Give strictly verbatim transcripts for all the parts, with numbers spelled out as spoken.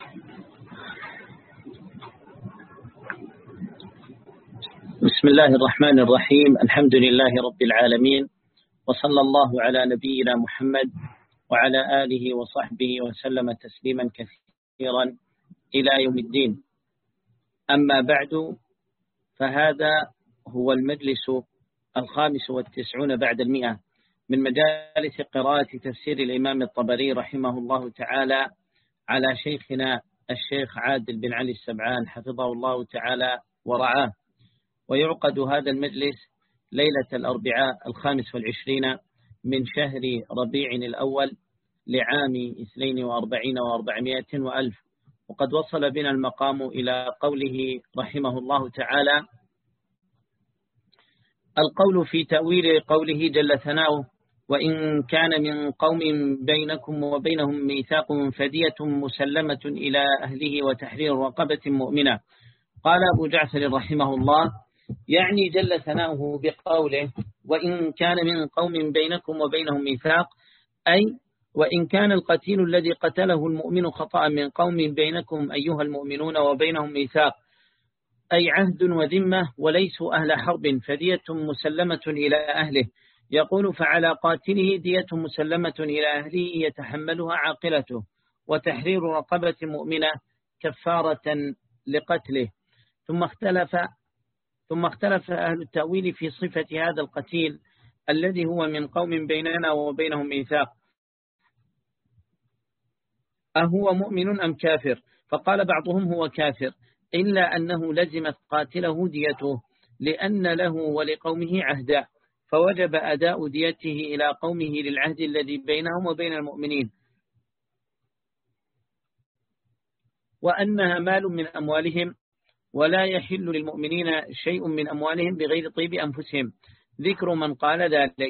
بسم الله الرحمن الرحيم. الحمد لله رب العالمين، وصلى الله على نبينا محمد وعلى آله وصحبه وسلم تسليما كثيرا إلى يوم الدين. أما بعد، فهذا هو المجلس الخامس والتسعون بعد المئة من مجالس قراءة تفسير الإمام الطبري رحمه الله تعالى على شيخنا الشيخ عادل بن علي السبعان حفظه الله تعالى ورعاه. ويعقد هذا المجلس ليلة الأربعاء الخامس والعشرين من شهر ربيع الأول لعام اثنين وأربعين وأربعمائة وألف. وقد وصل بنا المقام إلى قوله رحمه الله تعالى: القول في تأويل قوله جل ثناؤه: وإن كان من قوم بينكم وبينهم ميثاق فدية مسلمة إلى أهله وتحرير رقبة مؤمنة. قال أبو جعفر رحمه الله: يعني جل ثناؤه بقوله وإن كان من قوم بينكم وبينهم ميثاق، أي وإن كان القتيل الذي قتله المؤمن خطأ من قوم بينكم أيها المؤمنون وبينهم ميثاق، أي عهد وذمة وليسوا أهل حرب، فدية مسلمة إلى أهله. يقول: فعلى قاتله دية مسلمة إلى أهله يتحملها عاقلته، وتحرير رقبة مؤمنة كفارة لقتله. ثم اختلف ثم اختلف أهل التأويل في صفة هذا القتيل الذي هو من قوم بيننا وبينهم ميثاق، أهو مؤمن أم كافر؟ فقال بعضهم هو كافر، إلا أنه لزمت قاتله ديته لأن له ولقومه عهدا، فوجب أداء ديته إلى قومه للعهد الذي بينهم وبين المؤمنين، وأنها مال من أموالهم، ولا يحل للمؤمنين شيء من أموالهم بغير طيب أنفسهم. ذكر من قال ذلك.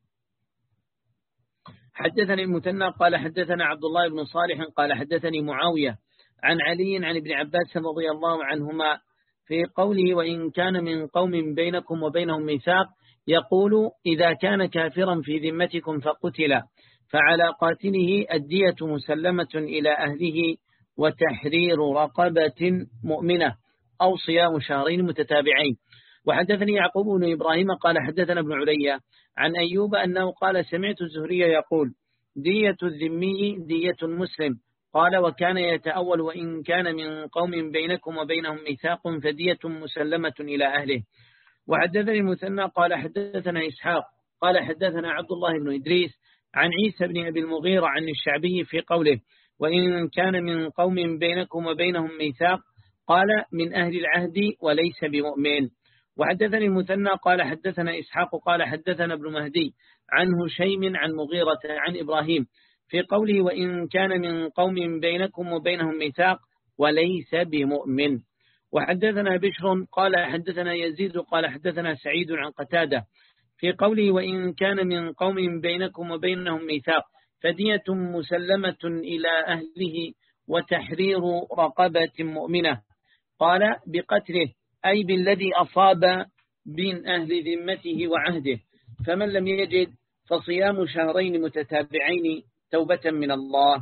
حدثني المثنى قال حدثنا عبد الله بن صالح قال حدثني معاوية عن علي عن ابن عباس رضي الله عنهما في قوله وإن كان من قوم بينكم وبينهم ميثاق، يقول: إذا كان كافرا في ذمتكم فقتل فعلى قاتله الدية مسلمة إلى أهله وتحرير رقبة مؤمنة أو صيام شهرين متتابعين. وحدثني يعقوب بن إبراهيم قال حدثنا ابن علي عن أيوب أنه قال: سمعت الزهري يقول: دية الذمي دية مسلم. قال: وكان يتأول وإن كان من قوم بينكم وبينهم ميثاق فدية مسلمة إلى أهله. وحدثني المثنى قال حدثنا إسحاق قال حدثنا عبد الله بن إدريس عن عيسى بن أبي المغيرة عن الشعبي في قوله وإن كان من قوم بينكم وبينهم ميثاق، قال: من أهل العهد وليس بمؤمن. وحدثني المثنى قال حدثنا إسحاق قال حدثنا ابن مهدي عن هشيم عن مغيرة عن إبراهيم في قوله وإن كان من قوم بينكم وبينهم ميثاق وليس بمؤمن. وحدثنا بشر قال حدثنا يزيد قال حدثنا سعيد عن قتادة في قوله وإن كان من قوم بينكم وبينهم ميثاق فدية مسلمة إلى أهله وتحرير رقبة مؤمنة. قال: بقتله، أي بالذي أصاب من أهل ذمته وعهده، فمن لم يجد فصيام شهرين متتابعين توبة من الله.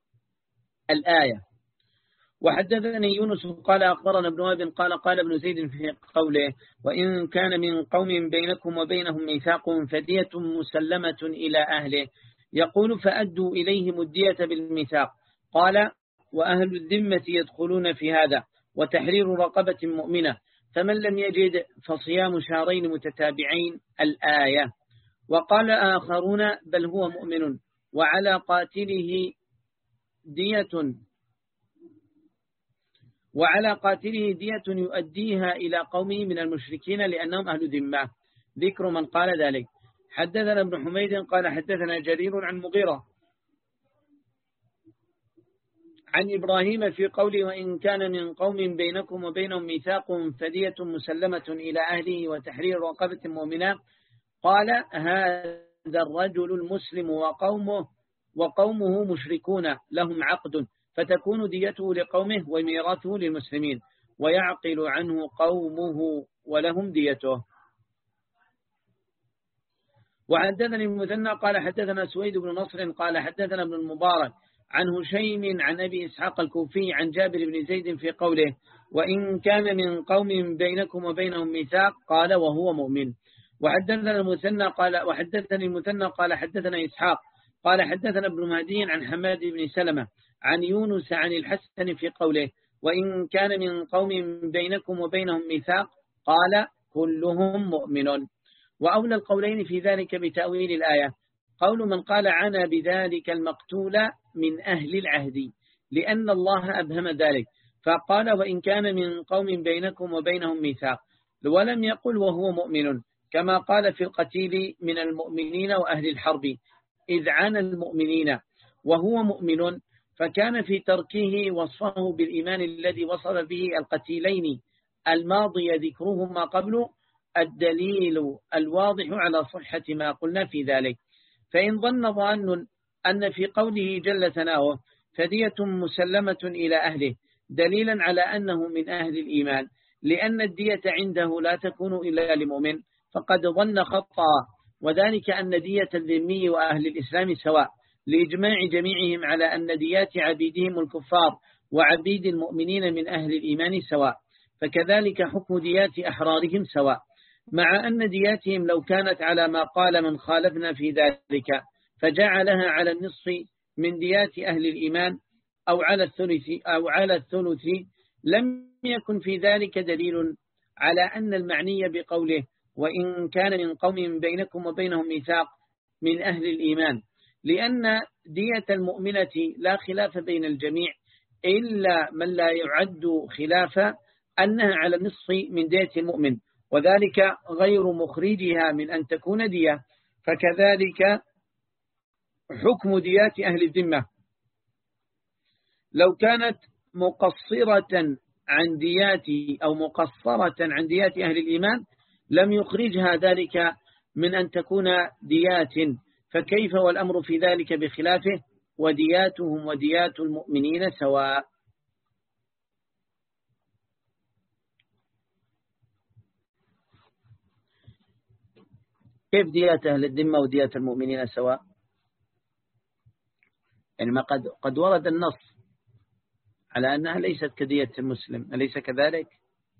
الآية. وحدثني يونس قال أخبرنا ابن وهب قال قال ابن زيد في قوله وإن كان من قوم بينكم وبينهم ميثاق فدية مسلمة إلى أهله، يقول: فأدوا إليهم الدية بالميثاق. قال: وأهل الذمة يدخلون في هذا، وتحرير رقبة مؤمنة، فمن لم يجد فصيام شهرين متتابعين. الآية. وقال آخرون: بل هو مؤمن وعلى قاتله دية وعلى قاتله دية يؤديها إلى قومه من المشركين لأنهم أهل ذمة. ذكر من قال ذلك. حدثنا ابن حميد قال حدثنا جرير عن مغيرة عن إبراهيم في قوله وإن كان من قوم بينكم وبينهم ميثاق فدية مسلمة إلى أهله وتحرير رقبة مؤمنة. قال: هذا الرجل المسلم وقومه وقومه مشركون لهم عقد، فتكون ديته لقومه وميراثه للمسلمين، ويعقل عنه قومه ولهم ديته. وحدثني المثنى قال حدثنا سويد بن نصر قال حدثنا ابن المبارك عن هشيم عن أبي إسحاق الكوفي عن جابر بن زيد في قوله وإن كان من قوم بينكم وبينهم ميثاق قال وهو مؤمن. وحدثنا المثنى قال وحدثني المثنى قال حدثنا إسحاق قال حدثنا ابن مهدي عن حماد بن سلمة عن يونس عن الحسن في قوله وإن كان من قوم بينكم وبينهم ميثاق قال كلهم مؤمن. وأولى القولين في ذلك بتأويل الآية قول من قال عنا بذلك المقتول من أهل العهد لأن الله أبهم ذلك فقال وإن كان من قوم بينكم وبينهم ميثاق ولم يقل وهو مؤمن كما قال في القتيل من المؤمنين وأهل الحرب إذ عانى المؤمنين وهو مؤمن فكان في تركه وصفه بالإيمان الذي وصف به القتيلين الماضي ذكرهما قبل الدليل الواضح على صحة ما قلنا في ذلك. فإن ظن ظان أن في قوله جل ثناؤه فدية مسلمة إلى أهله دليلا على أنه من أهل الإيمان لأن الدية عنده لا تكون إلا لمؤمن فقد ظن خطأ وذلك أن دية الذمي وأهل الإسلام سواء لإجماع جميعهم على أن ديات عبيدهم الكفار وعبيد المؤمنين من أهل الإيمان سواء فكذلك حكم ديات أحرارهم سواء مع أن دياتهم لو كانت على ما قال من خالفنا في ذلك فجعلها على النصف من ديات أهل الإيمان أو على الثلث أو على الثلث لم يكن في ذلك دليل على أن المعني بقوله وإن كان من قوم بينكم وبينهم ميثاق من أهل الإيمان لأن دية المؤمنة لا خلاف بين الجميع إلا من لا يعد خلافا أنها على النصف من دية المؤمن وذلك غير مخرجها من أن تكون دية فكذلك حكم ديات أهل الذمة لو كانت مقصرة عن ديات أو مقصرة عن ديات أهل الإيمان لم يخرجها ذلك من أن تكون ديات فكيف والأمر في ذلك بخلافه ودياتهم وديات المؤمنين سواء. كيف ديات أهل الذمة وديات المؤمنين سواء؟ يعني ما قد قد ورد النص على أنها ليست كدية المسلم أليس كذلك؟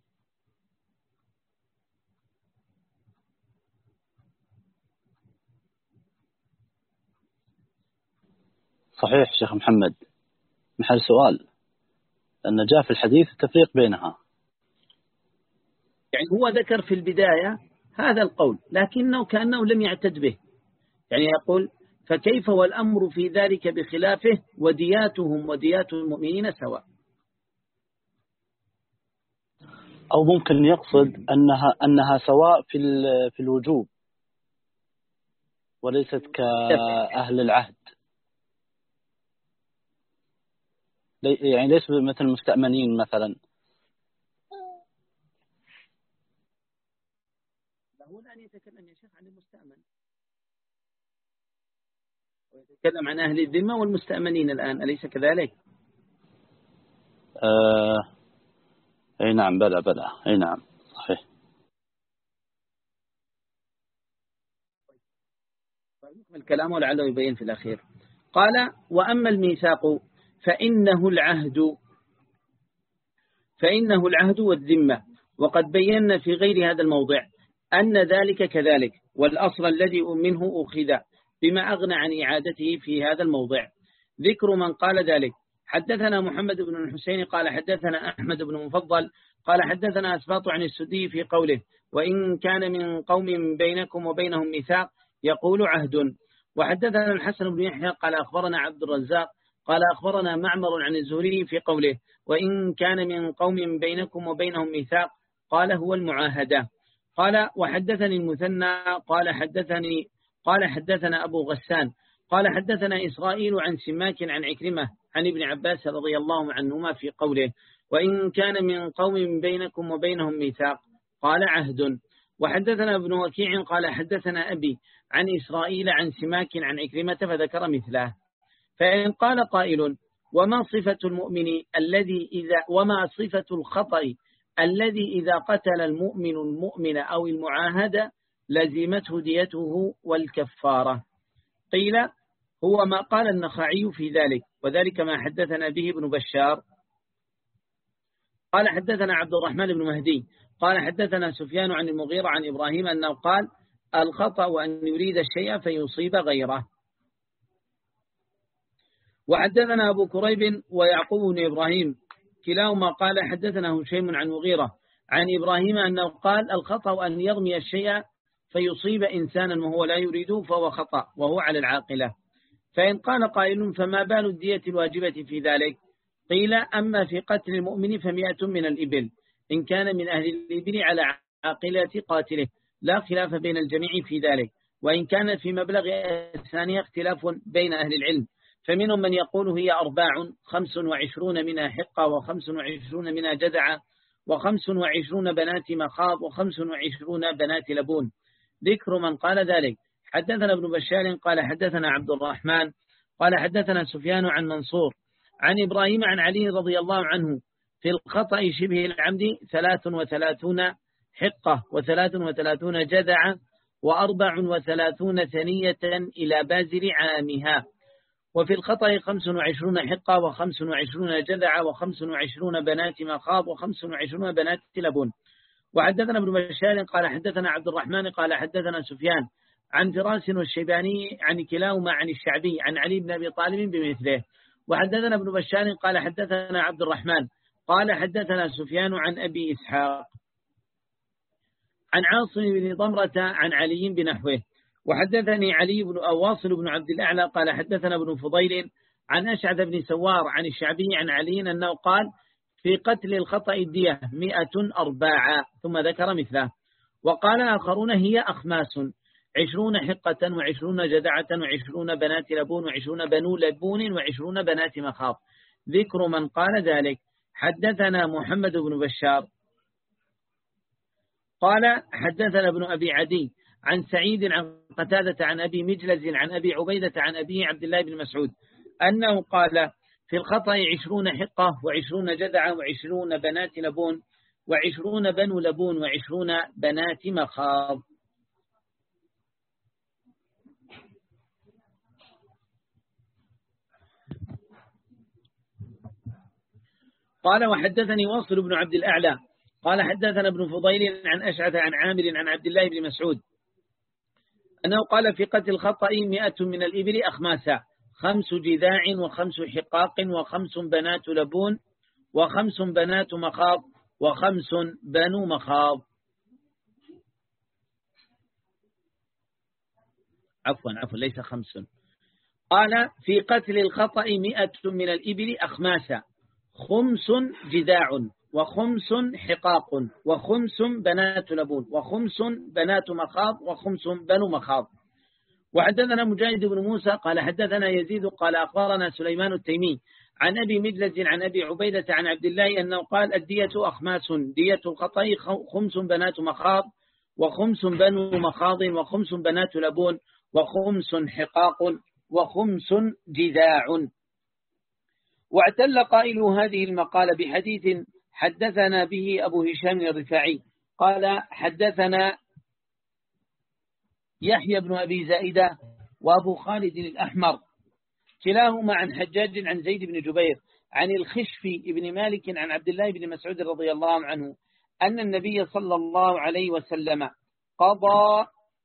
صحيح شيخ محمد محل سؤال أن جاء في الحديث التفريق بينها يعني هو ذكر في البداية هذا القول لكنه كأنه لم يعتد به يعني يقول فكيف والأمر في ذلك بخلافه ودياتهم وديات المؤمنين سواء أو ممكن يقصد أنها أنها سواء في في الوجوب وليست كأهل العهد يعني ليس مثل المستأمنين مثلا. له أن يتكلم يا شيخ عن المستأمن ويتكلم عن أهل الذمة والمستأمنين الآن أليس كذلك؟ آه أي نعم بلى بلى أي نعم صحيح. الكلام ولعله يبين في الأخير. قال وأما الميثاق فإنه العهد فإنه العهد والذمة وقد بينا في غير هذا الموضع أن ذلك كذلك والأصل الذي منه أخذ بما أغنى عن إعادته في هذا الموضع. ذكر من قال ذلك حدثنا محمد بن الحسين قال حدثنا أحمد بن مفضل قال حدثنا أسباط عن السدي في قوله وإن كان من قوم بينكم وبينهم ميثاق يقول عهد. وحدثنا الحسن بن يحيى قال أخبرنا عبد الرزاق قال أخبرنا معمر عن الزهري في قوله وإن كان من قوم بينكم وبينهم ميثاق قال هو المعاهدة. قال وحدثني المثنى قال حدثني قال حدثنا أبو غسان قال حدثنا إسرائيل عن سماك عن عكرمة عن ابن عباس رضي الله عنهما في قوله وإن كان من قوم بينكم وبينهم ميثاق قال عهد. وحدثنا ابن وكيع قال حدثنا أبي عن إسرائيل عن سماك عن عكرمة فذكر مثله. فإن قال قائل وما صفة المؤمن الذي إذا وما صفة الخطأ الذي إذا قتل المؤمن المؤمن أو المعاهد لزمته ديته والكفارة؟ قيل هو ما قال النخعي في ذلك، وذلك ما حدثنا به ابن بشار قال حدثنا عبد الرحمن بن مهدي قال حدثنا سفيان عن المغيرة عن إبراهيم أنه قال الخطأ أن يريد الشيء فيصيب غيره. وحدثنا أبو كريب ويعقوب بن إبراهيم كلاهما قال حدثنا هشيم عن مغيرة عن إبراهيم أنه قال الخطأ أن يرمي الشيء فيصيب إنسانا وهو لا يريده فهو خطأ وهو على العاقلة. فإن قال قائل فما بال الدية الواجبة في ذلك؟ قيل أما في قتل المؤمن فمئة من الإبل إن كان من أهل الإبل على عاقلة قاتله، لا خلاف بين الجميع في ذلك. وإن كان في مبلغ الثانية اختلاف بين أهل العلم، فمنهم من يقول هي أرباع خمس وعشرون منها حقة وخمس وعشرون منها جدعة وخمس وعشرون بنات مخاض وخمس وعشرون بنات لبون. ذكر من قال ذلك. حدثنا ابن بشار قال حدثنا عبد الرحمن قال حدثنا سفيان عن منصور عن إبراهيم عن علي رضي الله عنه في الخطأ شبه العمد ثلاث وثلاثون حقة وثلاث وثلاثون جدعة وأربع وثلاثون ثنية إلى بازل عامها. وفي الخطأ خمس وعشرون حقة وخمس وعشرون جدعة وخمس وعشرون بنات مخاض وخمس وعشرون بنات لبون. وحدثنا ابن بشار قال حدثنا عبد الرحمن قال حدثنا سفيان عن فراس والشيباني عن كلاهما عن الشعبي عن علي بن أبي طالب بمثله. وحدثنا ابن بشار قال حدثنا عبد الرحمن قال حدثنا سفيان عن أبي إسحاق عن عاصم بن ضمرة عن علي بنحوه. وحدثني علي بن أواصل بن عبد الأعلى قال حدثنا ابن فضيل عن أشعث بن سوار عن الشعبي عن علي أنه قال في قتل الخطأ الدية مئة أرباعا ثم ذكر مثله. وقال آخرون هي أخماس عشرون حقة وعشرون جدعة وعشرون بنات لبون وعشرون بنو لبون وعشرون بنات مخاض. ذكر من قال ذلك. حدثنا محمد بن بشار قال حدثنا ابن أبي عدي عن سعيد عن قتادة عن أبي مجلز عن أبي عبيدة عن أبي عبد الله بن مسعود أنه قال في الخطأ عشرون حقة وعشرون جدعة وعشرون بنات لبون وعشرون بنو لبون وعشرون بنات مخاض. قال وحدثني واصل بن عبد الأعلى قال حدثنا ابن فضيل عن أشعث عن عامر عن عبد الله بن مسعود أنه قال في قتل الخطأ مئة من الإبل أخماسا خمس جذاع وخمس حقاق وخمس بنات لبون وخمس بنات مخاض وخمس بنو مخاض. عفوا عفوا ليس خمس. قال في قتل الخطأ مئة من الإبل أخماسا خمس جذاع وخمس حقاق وخمس بنات لبون وخمس بنات مخاض وخمس بنو مخاض. وحدثنا مجاهد بن موسى قال حدثنا يزيد قال أخبرنا سليمان التيمي عن أبي مجلز عن أبي عبيدة عن عبد الله أنه قال الدية أخماس دية الخطأ خمس بنات مخاض وخمس بنو مخاض وخمس بنات لبون وخمس حقاق وخمس جذاع. واعتل قائل هذه المقالة بحديث حدثنا به أبو هشام الرفاعي قال حدثنا يحيى بن أبي زائدة وأبو خالد الأحمر كلاهما عن حجاج عن زيد بن جبير عن الخشفي بن مالك عن عبد الله بن مسعود رضي الله عنه أن النبي صلى الله عليه وسلم قضى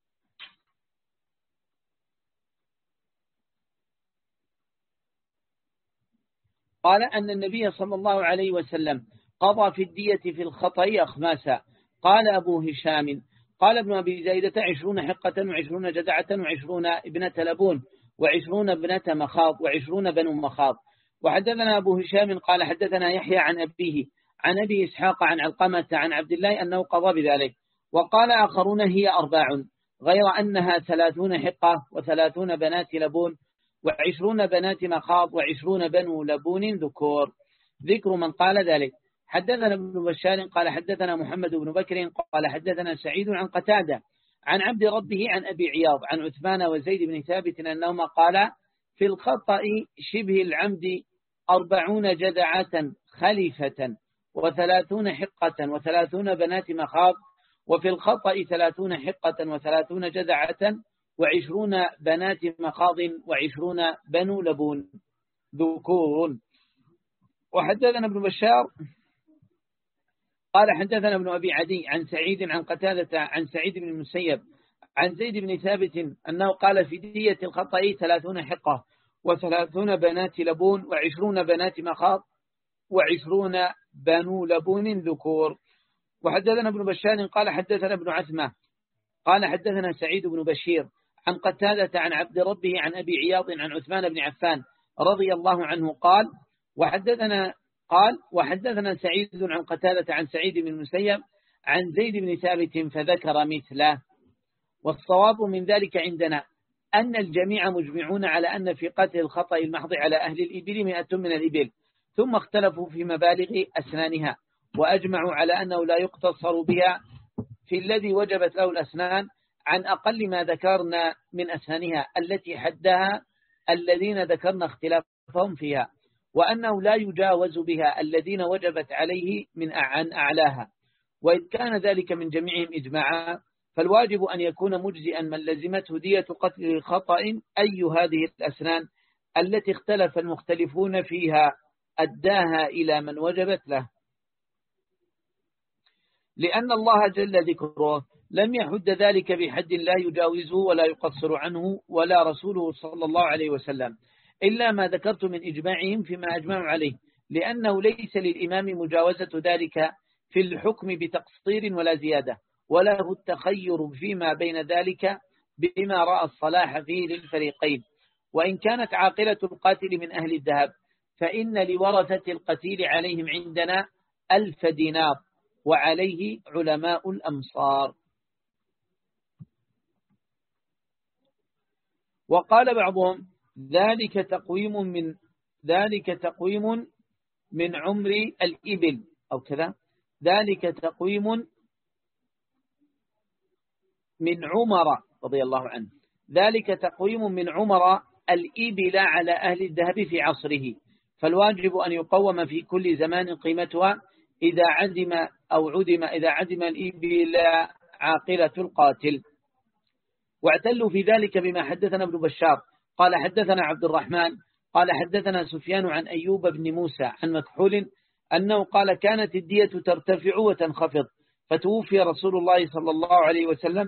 قال أن النبي صلى الله عليه وسلم قضى في الدية في الخطأ أخماسا. قال أبو هشام قال ابن أبي زايدة عشرون حقة وعشرون جدعة وعشرون ابنة لبون وعشرون ابنة مخاض وعشرون بنو مخاض. وحدثنا أبو هشام قال حدثنا يحيى عن أبيه عن أبي إسحاق عن علقمة عن عبد الله أنه قضى بذلك. وقال آخرون هي أرباع غير أنها ثلاثون حقة وثلاثون بنات لبون وعشرون بنات مخاض وعشرون بنو لبون ذكور. ذكر من قال ذلك. حدثنا ابن بشار قال حدثنا محمد بن بكر قال حدثنا سعيد عن قتادة عن عبد ربه عن أبي عياض عن عثمان وزيد بن ثابت أنهما قال في الخطأ شبه العمد أربعون جدعة خليفة وثلاثون حقة وثلاثون بنات مخاض وفي الخطأ ثلاثون حقة وثلاثون جدعة وعشرون بنات مخاض وعشرون بنو لبون ذكور. وحدثنا ابن بشار قال حدثنا ابن أبي عدي عن سعيد عن قتادة عن سعيد بن المسيب عن زيد بن ثابت أنه قال في دية الخطأ ثلاثون حقة وثلاثون بنات لبون وعشرون بنات مخاض وعشرون بنو لبون ذكور. وحدثنا ابن بشار قال حدثنا ابن عثمة قال حدثنا سعيد بن بشير عن قتادة عن عبد ربه عن أبي عياض عن عثمان بن عفان رضي الله عنه قال وحدثنا قال وحدثنا سعيد عن قتادة عن سعيد بن المسيب عن زيد بن ثابت فذكر مثله. والصواب من ذلك عندنا أن الجميع مجمعون على أن في قتل الخطأ المحض على أهل الإبل مئة من الإبل، ثم اختلفوا في مبالغ أسنانها، وأجمعوا على أنه لا يقتصر بها في الذي وجبت له الأسنان عن أقل ما ذكرنا من أسنانها التي حدها الذين ذكرنا اختلافهم فيها، وأنه لا يجاوز بها الذين وجبت عليه من عن أعلاها. وإذ كان ذلك من جميعهم إجماعا فالواجب أن يكون مجزئا من لزمته دية قتل خطأ أي هذه الأسنان التي اختلف المختلفون فيها أداها إلى من وجبت له، لأن الله جل ذكره لم يحد ذلك بحد لا يجاوزه ولا يقصر عنه ولا رسوله صلى الله عليه وسلم إلا ما ذكرت من إجماعهم فيما أجمعوا عليه، لأنه ليس للإمام مجاوزة ذلك في الحكم بتقصير ولا زيادة، وله التخير فيما بين ذلك بما رأى الصلاح فيه للفريقين. وإن كانت عاقلة القاتل من أهل الذهب فإن لورثة القتيل عليهم عندنا ألف دينار وعليه علماء الأمصار. وقال بعضهم ذلك تقويم من ذلك تقويم من عمر الإبل أو كذا ذلك تقويم من عمر رضي الله عنه ذلك تقويم من عمر الإبل على أهل الذهب في عصره، فالواجب أن يقوم في كل زمان قيمتها إذا عدم أو عدم إذا عدم الإبل عاقلة القاتل. واعتلوا في ذلك بما حدثنا ابن بشار قال حدثنا عبد الرحمن قال حدثنا سفيان عن أيوب بن موسى عن مكحول أنه قال كانت الدية ترتفع وتنخفض، فتوفي رسول الله صلى الله عليه وسلم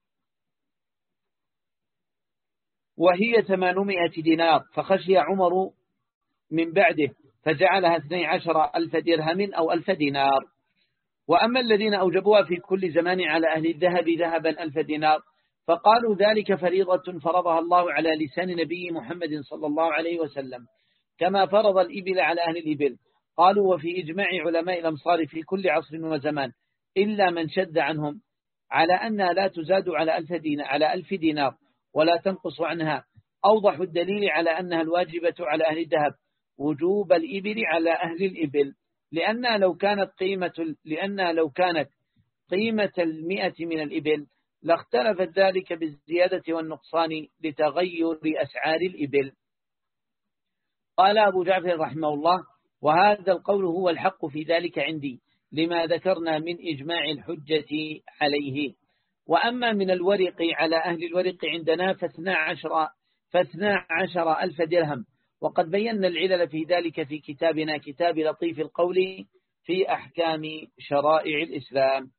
وهي ثمانمائة دينار، فخشي عمر من بعده فجعلها اثني عشر ألف درهم أو ألف دينار. وأما الذين أوجبوها في كل زمان على أهل الذهب ذهبا ألف دينار فقالوا ذلك فريضة فرضها الله على لسان نبي محمد صلى الله عليه وسلم كما فرض الإبل على أهل الإبل. قالوا وفي إجماع علماء الأمصار في كل عصر وزمان إلا من شد عنهم على أنها لا تزاد على ألف دينار, على ألف دينار ولا تنقص عنها. أوضح الدليل على أنها الواجبة على أهل الذهب وجوب الإبل على أهل الإبل، لأنها لو كانت قيمة لأنها لو كانت قيمة المئة من الإبل لاختلفت ذلك بالزيادة والنقصان لتغير أسعار الإبل. قال أبو جعفر رحمه الله وهذا القول هو الحق في ذلك عندي لما ذكرنا من إجماع الحجة عليه. وأما من الورق على أهل الورق عندنا فاثنى عشر, فاثنى عشر ألف درهم، وقد بينا العلل في ذلك في كتابنا كتاب لطيف القول في أحكام شرائع الإسلام.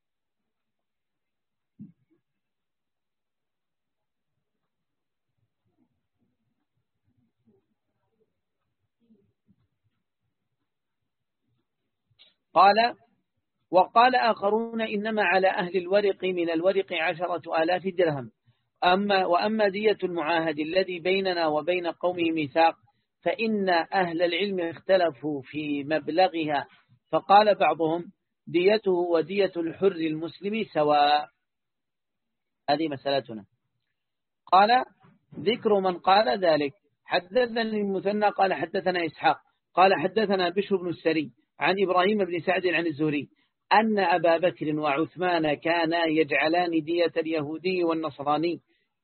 قال وقال آخرون إنما على أهل الورق من الورق عشرة آلاف درهم. أما وأما دية المعاهد الذي بيننا وبين قومه ميثاق فإن أهل العلم اختلفوا في مبلغها، فقال بعضهم ديته ودية الحر المسلم سواء. هذه مسألتنا. قال ذكر من قال ذلك حدثنا المثنى قال حدثنا إسحاق قال حدثنا بشر بن السري عن إبراهيم بن سعد عن الزهري أن أبا بكر وعثمان كانا يجعلان دية اليهودي والنصراني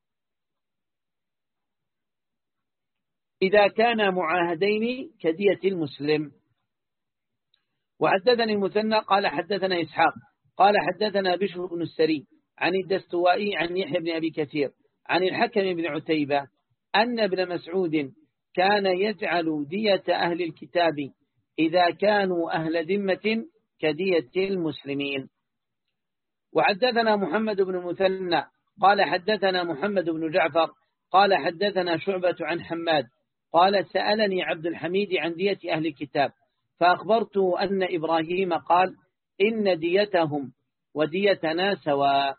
إذا كانا معاهدين كدية المسلم. وحدثني المثنى قال حدثنا إسحاق قال حدثنا بشر بن السري عن الدستوائي عن يحيى بن أبي كثير عن الحكم بن عتيبة أن ابن مسعود كان يجعل دية أهل الكتاب إذا كانوا أهل ذمة كدية المسلمين. وحدثنا محمد بن المثنى قال حدثنا محمد بن جعفر قال حدثنا شعبة عن حماد قال سألني عبد الحميد عن دية أهل الكتاب فأخبرته أن إبراهيم قال إن ديتهم وديتنا سواء.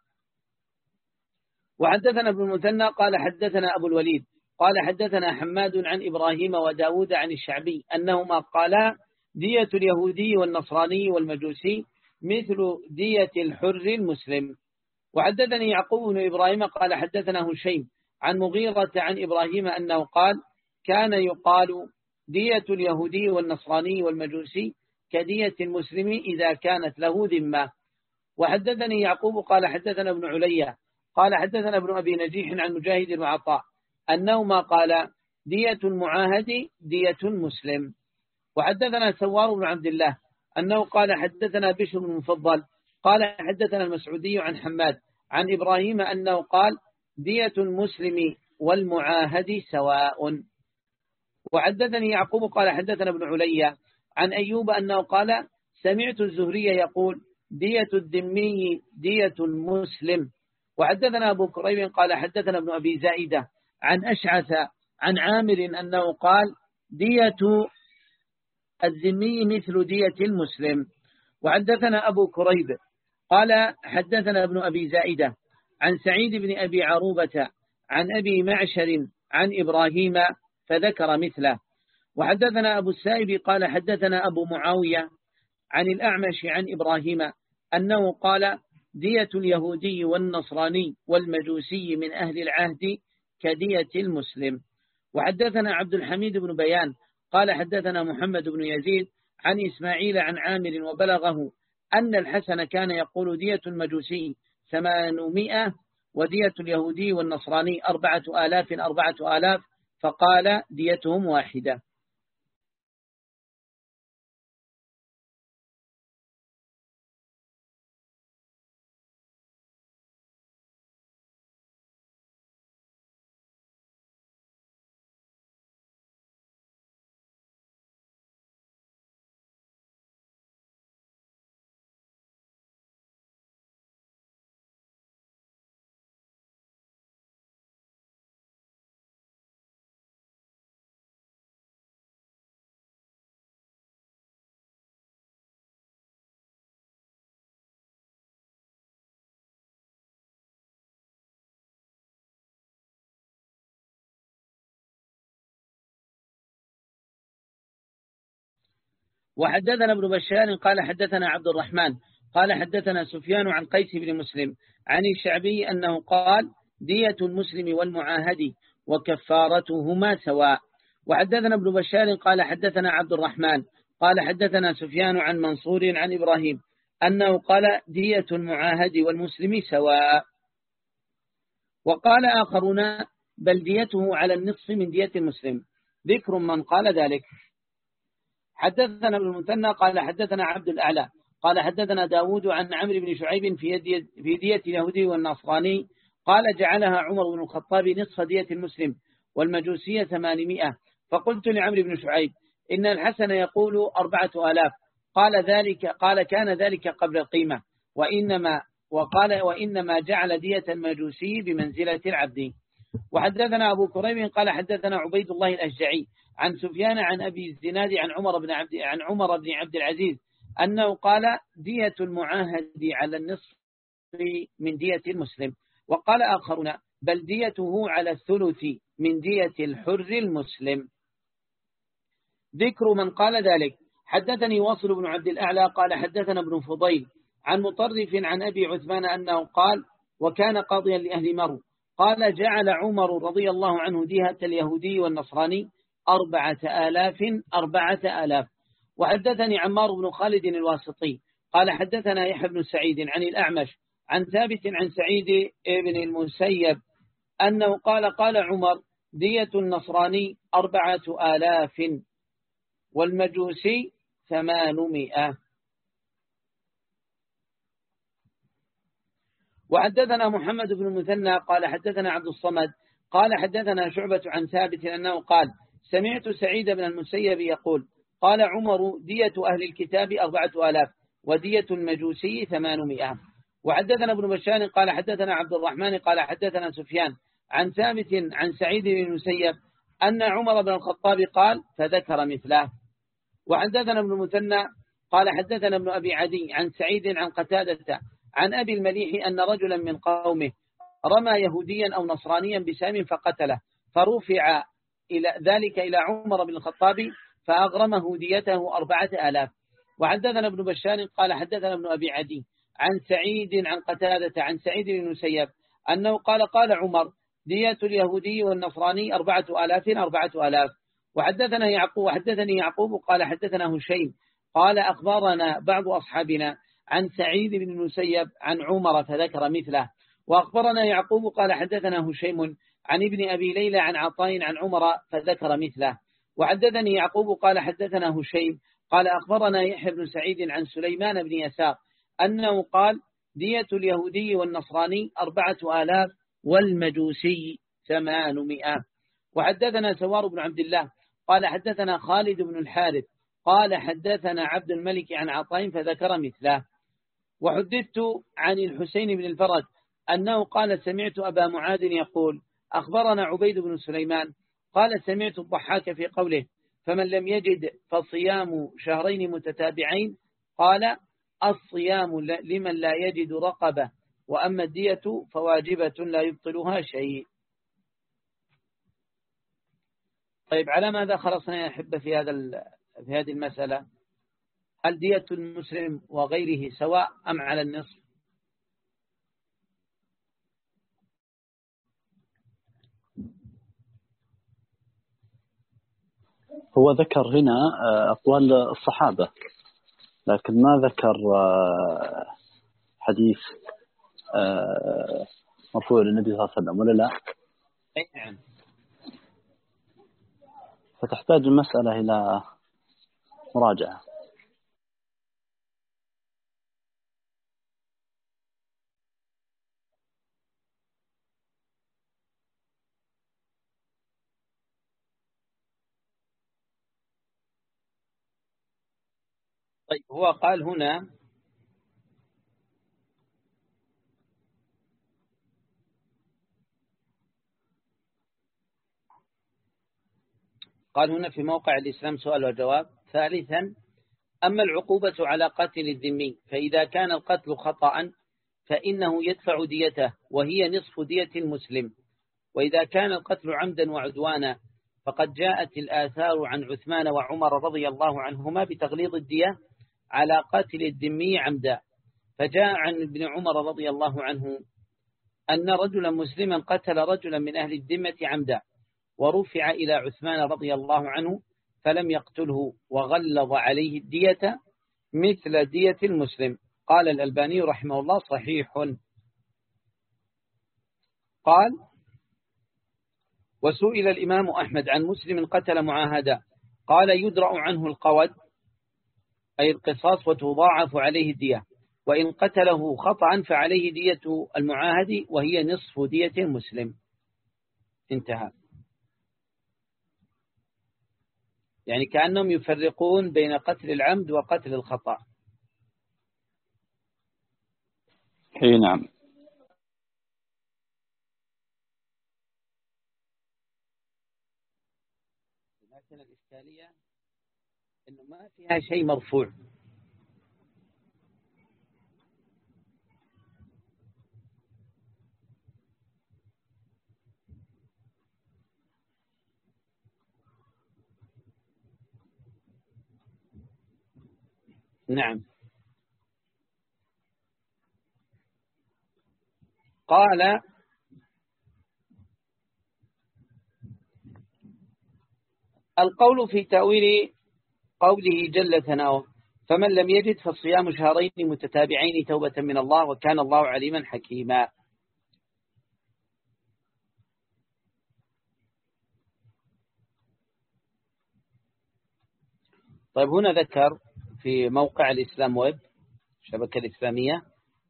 وحدثنا ابن المثنى قال حدثنا أبو الوليد قال حدثنا حماد عن إبراهيم وداود عن الشعبي أنهما قالا دية اليهودي والنصراني والمجوسي مثل دية الحر المسلم. وحدثني يعقوب بن إبراهيم قال حدثنا هشيم عن مغيرة عن إبراهيم أنه قال كان يقال دية اليهودي والنصراني والمجوسي كدية المسلم إذا كانت له ذمة. وحدثني يعقوب قال حدثنا ابن عليا قال حدثنا ابن أبي نجيح عن مجاهد وعطاء أنهما قال دية المعاهد دية المسلم. وحدثنا سوار بن عبد الله أنه قال حدثنا بشر بن المفضل قال حدثنا المسعودي عن حماد عن إبراهيم أنه قال دية المسلم والمعاهد سواء. وحدثني يعقوب قال حدثنا ابن عليا عن أيوب أنه قال سمعت الزهري يقول دية الذمي دية المسلم. وحدثنا أبو كريب قال حدثنا ابن أبي زائدة عن أشعث عن عامر أنه قال دية الذمي مثل دية المسلم. وحدثنا أبو كريب قال حدثنا ابن أبي زائدة عن سعيد بن أبي عروبة عن أبي معشر عن إبراهيم فذكر مثله. وحدثنا أبو السائب قال حدثنا أبو معاوية عن الأعمش عن إبراهيم أنه قال دية اليهودي والنصراني والمجوسي من أهل العهد كدية المسلم. وحدثنا عبد الحميد بن بيان قال حدثنا محمد بن يزيد عن إسماعيل عن عامر وبلغه أن الحسن كان يقول دية المجوسي ثمانمائة ودية اليهودي والنصراني أربعة آلاف أربعة آلاف فقال ديتهم واحدة. وحدثنا ابن بشار قال حدثنا عبد الرحمن قال حدثنا سفيان عن قيس بن مسلم عن الشعبي أنه قال دية المسلم والمعاهد وكفارتهما سواء. وحدثنا ابن بشار قال حدثنا عبد الرحمن قال حدثنا سفيان عن منصور عن إبراهيم أنه قال دية المعاهد والمسلم سواء. وقال آخرون بل ديته على النصف من دية المسلم ذكر من قال ذلك. حدثنا ابن المثنى قال حدثنا عبد الأعلى قال حدثنا داود عن عمرو بن شعيب في دية, في دية اليهودي والنصراني قال جعلها عمر بن الخطاب نصف دية المسلم والمجوسية ثمانمائة. فقلت لعمرو بن شعيب إن الحسن يقول أربعة آلاف قال ذلك قال كان ذلك قبل القيمة وإنما وقال وإنما جعل دية المجوسي بمنزلة العبد. وحدثنا أبو كريب قال حدثنا عبيد الله الأشجعي عن سفيان عن أبي الزناد عن عمر بن عبد عن عمر بن عبد العزيز أنه قال دية المعاهد على النصف من دية المسلم. وقال آخرون بل ديته على الثلث من دية الحر المسلم ذكر من قال ذلك. حدثني واصل بن عبد الأعلى قال حدثنا ابن فضيل عن مطرف عن أبي عثمان أنه قال وكان قاضيا لأهل مرو قال جعل عمر رضي الله عنه دية اليهودي والنصراني أربعة آلاف أربعة آلاف. وحدثني عمار بن خالد الواسطي قال حدثنا يحيى بن سعيد عن الأعمش عن ثابت عن سعيد بن المسيب أنه قال قال عمر دية النصراني أربعة آلاف والمجوسي ثمانمائة. وحدثنا محمد بن المثنى قال حدثنا عبد الصمد قال حدثنا شعبة عن ثابت أنه قال سمعت سعيد بن المسيب يقول قال عمر دية أهل الكتاب أربعة آلاف ودية المجوسي ثمانمائة. وحدثنا ابن بشار قال حدثنا عبد الرحمن قال حدثنا سفيان عن ثابت عن سعيد بن المسيب أن عمر بن الخطاب قال فذكر مثله. وحدثنا ابن المثنى قال حدثنا ابن أبي عدي عن سعيد عن قتادة عن أبي المليح أن رجلا من قومه رمى يهوديا أو نصرانيا بسام فقتله فرفع إلى ذلك إلى عمر بن الخطاب فأغرمه ديته أربعة آلاف. وحدثنا ابن بشار قال حدثنا ابن أبي عدي عن سعيد عن قتادة عن سعيد بن المسيب أنه قال قال عمر دية اليهودي والنصراني أربعة آلاف أربعة آلاف. وحدثنا يعقوب وحدثني يعقوب قال حدثنا هشيم قال أخبرنا بعض أصحابنا عن سعيد بن المسيب عن عمر فذكر مثله. وأخبرنا يعقوب قال حدثنا هشيم عن ابن أبي ليلى عن عطاء عن عمر فذكر مثله. وحدثني يعقوب قال حدثنا هشيم قال أخبرنا يحيى بن سعيد عن سليمان بن يسار أنه قال دية اليهودي والنصراني أربعة آلاف والمجوسي ثمانمائة. وحدثنا سوار بن عبد الله قال حدثنا خالد بن الحارث قال حدثنا عبد الملك عن عطاء فذكر مثله. وحدثت عن الحسين بن الفرج أنه قال سمعت أبا معاذ يقول أخبرنا عبيد بن سليمان قال سمعت الضحاك في قوله فمن لم يجد فصيام شهرين متتابعين قال الصيام لمن لا يجد رقبة وأما الدية فواجبة لا يبطلها شيء. طيب على ماذا خلصنا يا أحبة في هذا في هذه المسألة؟ هل دية المسلم وغيره سواء أم على النصف؟ هو ذكر هنا أقوال الصحابة لكن ما ذكر حديث مرفوع للنبي صلى الله عليه وسلم ولا لا؟ نعم. فتحتاج المسألة إلى مراجعة. طيب هو قال هنا قال هنا في موقع الإسلام سؤال وجواب. ثالثا أما العقوبة على قتل الذمي فإذا كان القتل خطأ فإنه يدفع ديته وهي نصف دية المسلم. وإذا كان القتل عمدا وعدوانا فقد جاءت الآثار عن عثمان وعمر رضي الله عنهما بتغليظ الدية على قتل الذمي عمدا. فجاء عن ابن عمر رضي الله عنه أن رجلا مسلما قتل رجلا من أهل الذمة عمدا ورفع إلى عثمان رضي الله عنه فلم يقتله وغلظ عليه الدية مثل دية المسلم. قال الألباني رحمه الله صحيح. قال وسئل الإمام أحمد عن مسلم قتل معاهدا قال يدرأ عنه القود أي القصاص وتضاعف عليه الدية وإن قتله خطأ فعليه دية المعاهد وهي نصف دية المسلم. انتهى. يعني كأنهم يفرقون بين قتل العمد وقتل الخطأ. اي نعم. لكن الإشكالية إنه ما فيها شيء مرفوع. نعم. قال القول في تأويل قوله جل ثناؤه فمن لم يجد فالصيام شهرين متتابعين توبة من الله وكان الله عليما حكيما. طيب هنا ذكر في موقع الإسلام ويب الشبكة الإسلامية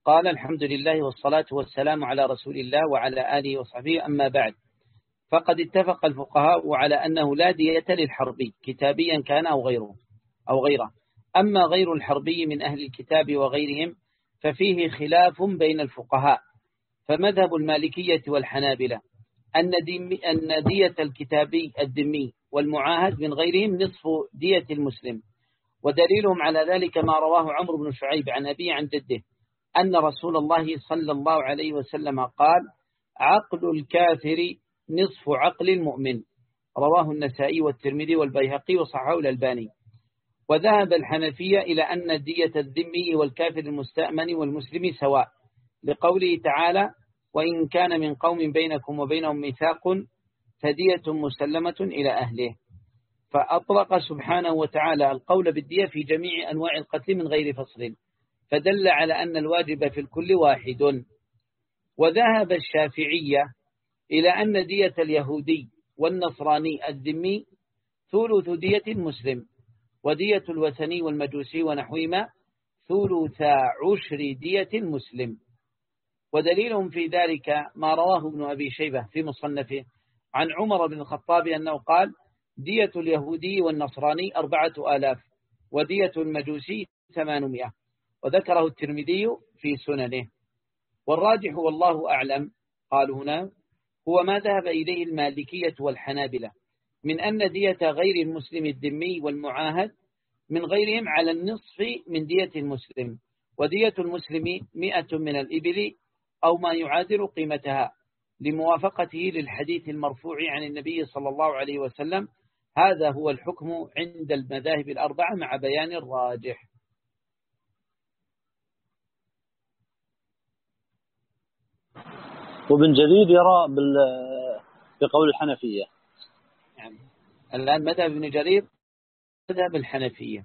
قال الحمد لله والصلاة والسلام على رسول الله وعلى آله وصحبه، أما بعد، فقد اتفق الفقهاء على أنه لا دية للحربي كتابيا كان أو غيره أو غيره. أما غير الحربي من أهل الكتاب وغيرهم ففيه خلاف بين الفقهاء، فمذهب المالكية والحنابلة أن دية الكتابي الذمي والمعاهد من غيرهم نصف دية المسلم، ودليلهم على ذلك ما رواه عمرو بن شعيب عن أبيه عن جده أن رسول الله صلى الله عليه وسلم قال: عقل الكافر نصف عقل المؤمن، رواه النسائي والترمذي والبيهقي وصححه الألباني. وذهب الحنفية إلى أن دية الذمي والكافر المستأمن والمسلم سواء، لقوله تعالى: وإن كان من قوم بينكم وبينهم ميثاق فدية مسلمة إلى أهله. فأطلق سبحانه وتعالى القول بالدية في جميع أنواع القتل من غير فصل، فدل على أن الواجب في الكل واحد. وذهب الشافعية إلى أن دية اليهودي والنصراني الذمي ثلث دية المسلم، ودية الوثني والمجوسي ونحوهما ثلث عشر دية المسلم. ودليلهم في ذلك ما رواه ابن أبي شيبة في مصنفه عن عمر بن الخطاب أنه قال: دية اليهودي والنصراني أربعة آلاف، ودية المجوسي ثمانمائة. وذكره الترمذي في سننه. والراجح والله أعلم، قال هنا، هو ما ذهب إليه المالكية والحنابلة من أن دية غير المسلم الذمي والمعاهد من غيرهم على النصف من دية المسلم، ودية المسلم مئة من الإبل أو ما يعادل قيمتها، لموافقته للحديث المرفوع عن النبي صلى الله عليه وسلم. هذا هو الحكم عند المذاهب الأربعة مع بيان الراجح. وابن جرير يرى بقول الحنفية. يعني الآن مذهب ابن جرير مذهب الحنفية،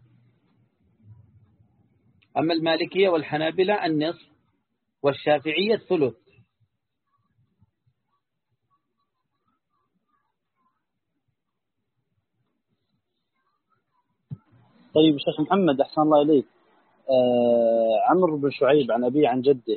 أما المالكية والحنابلة النصف، والشافعية الثلث. طيب شيخ محمد أحسن الله إليك، آه عمرو بن شعيب عن أبيه عن جده،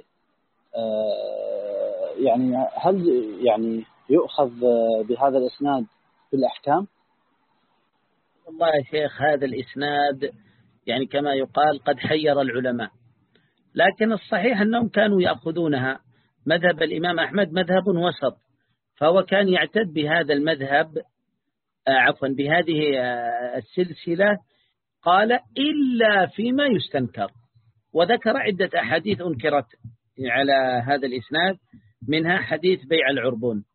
آه يعني هل يعني يؤخذ بهذا الإسناد في الأحكام؟ والله يا شيخ هذا الإسناد يعني كما يقال قد حير العلماء، لكن الصحيح أنهم كانوا يأخذونها. مذهب الإمام أحمد مذهب وسط، فهو كان يعتد بهذا المذهب آه عفوا بهذه آه السلسلة، قال إلا فيما يستنكر، وذكر عدة أحاديث أنكرت على هذا الإسناد، منها حديث بيع العربون،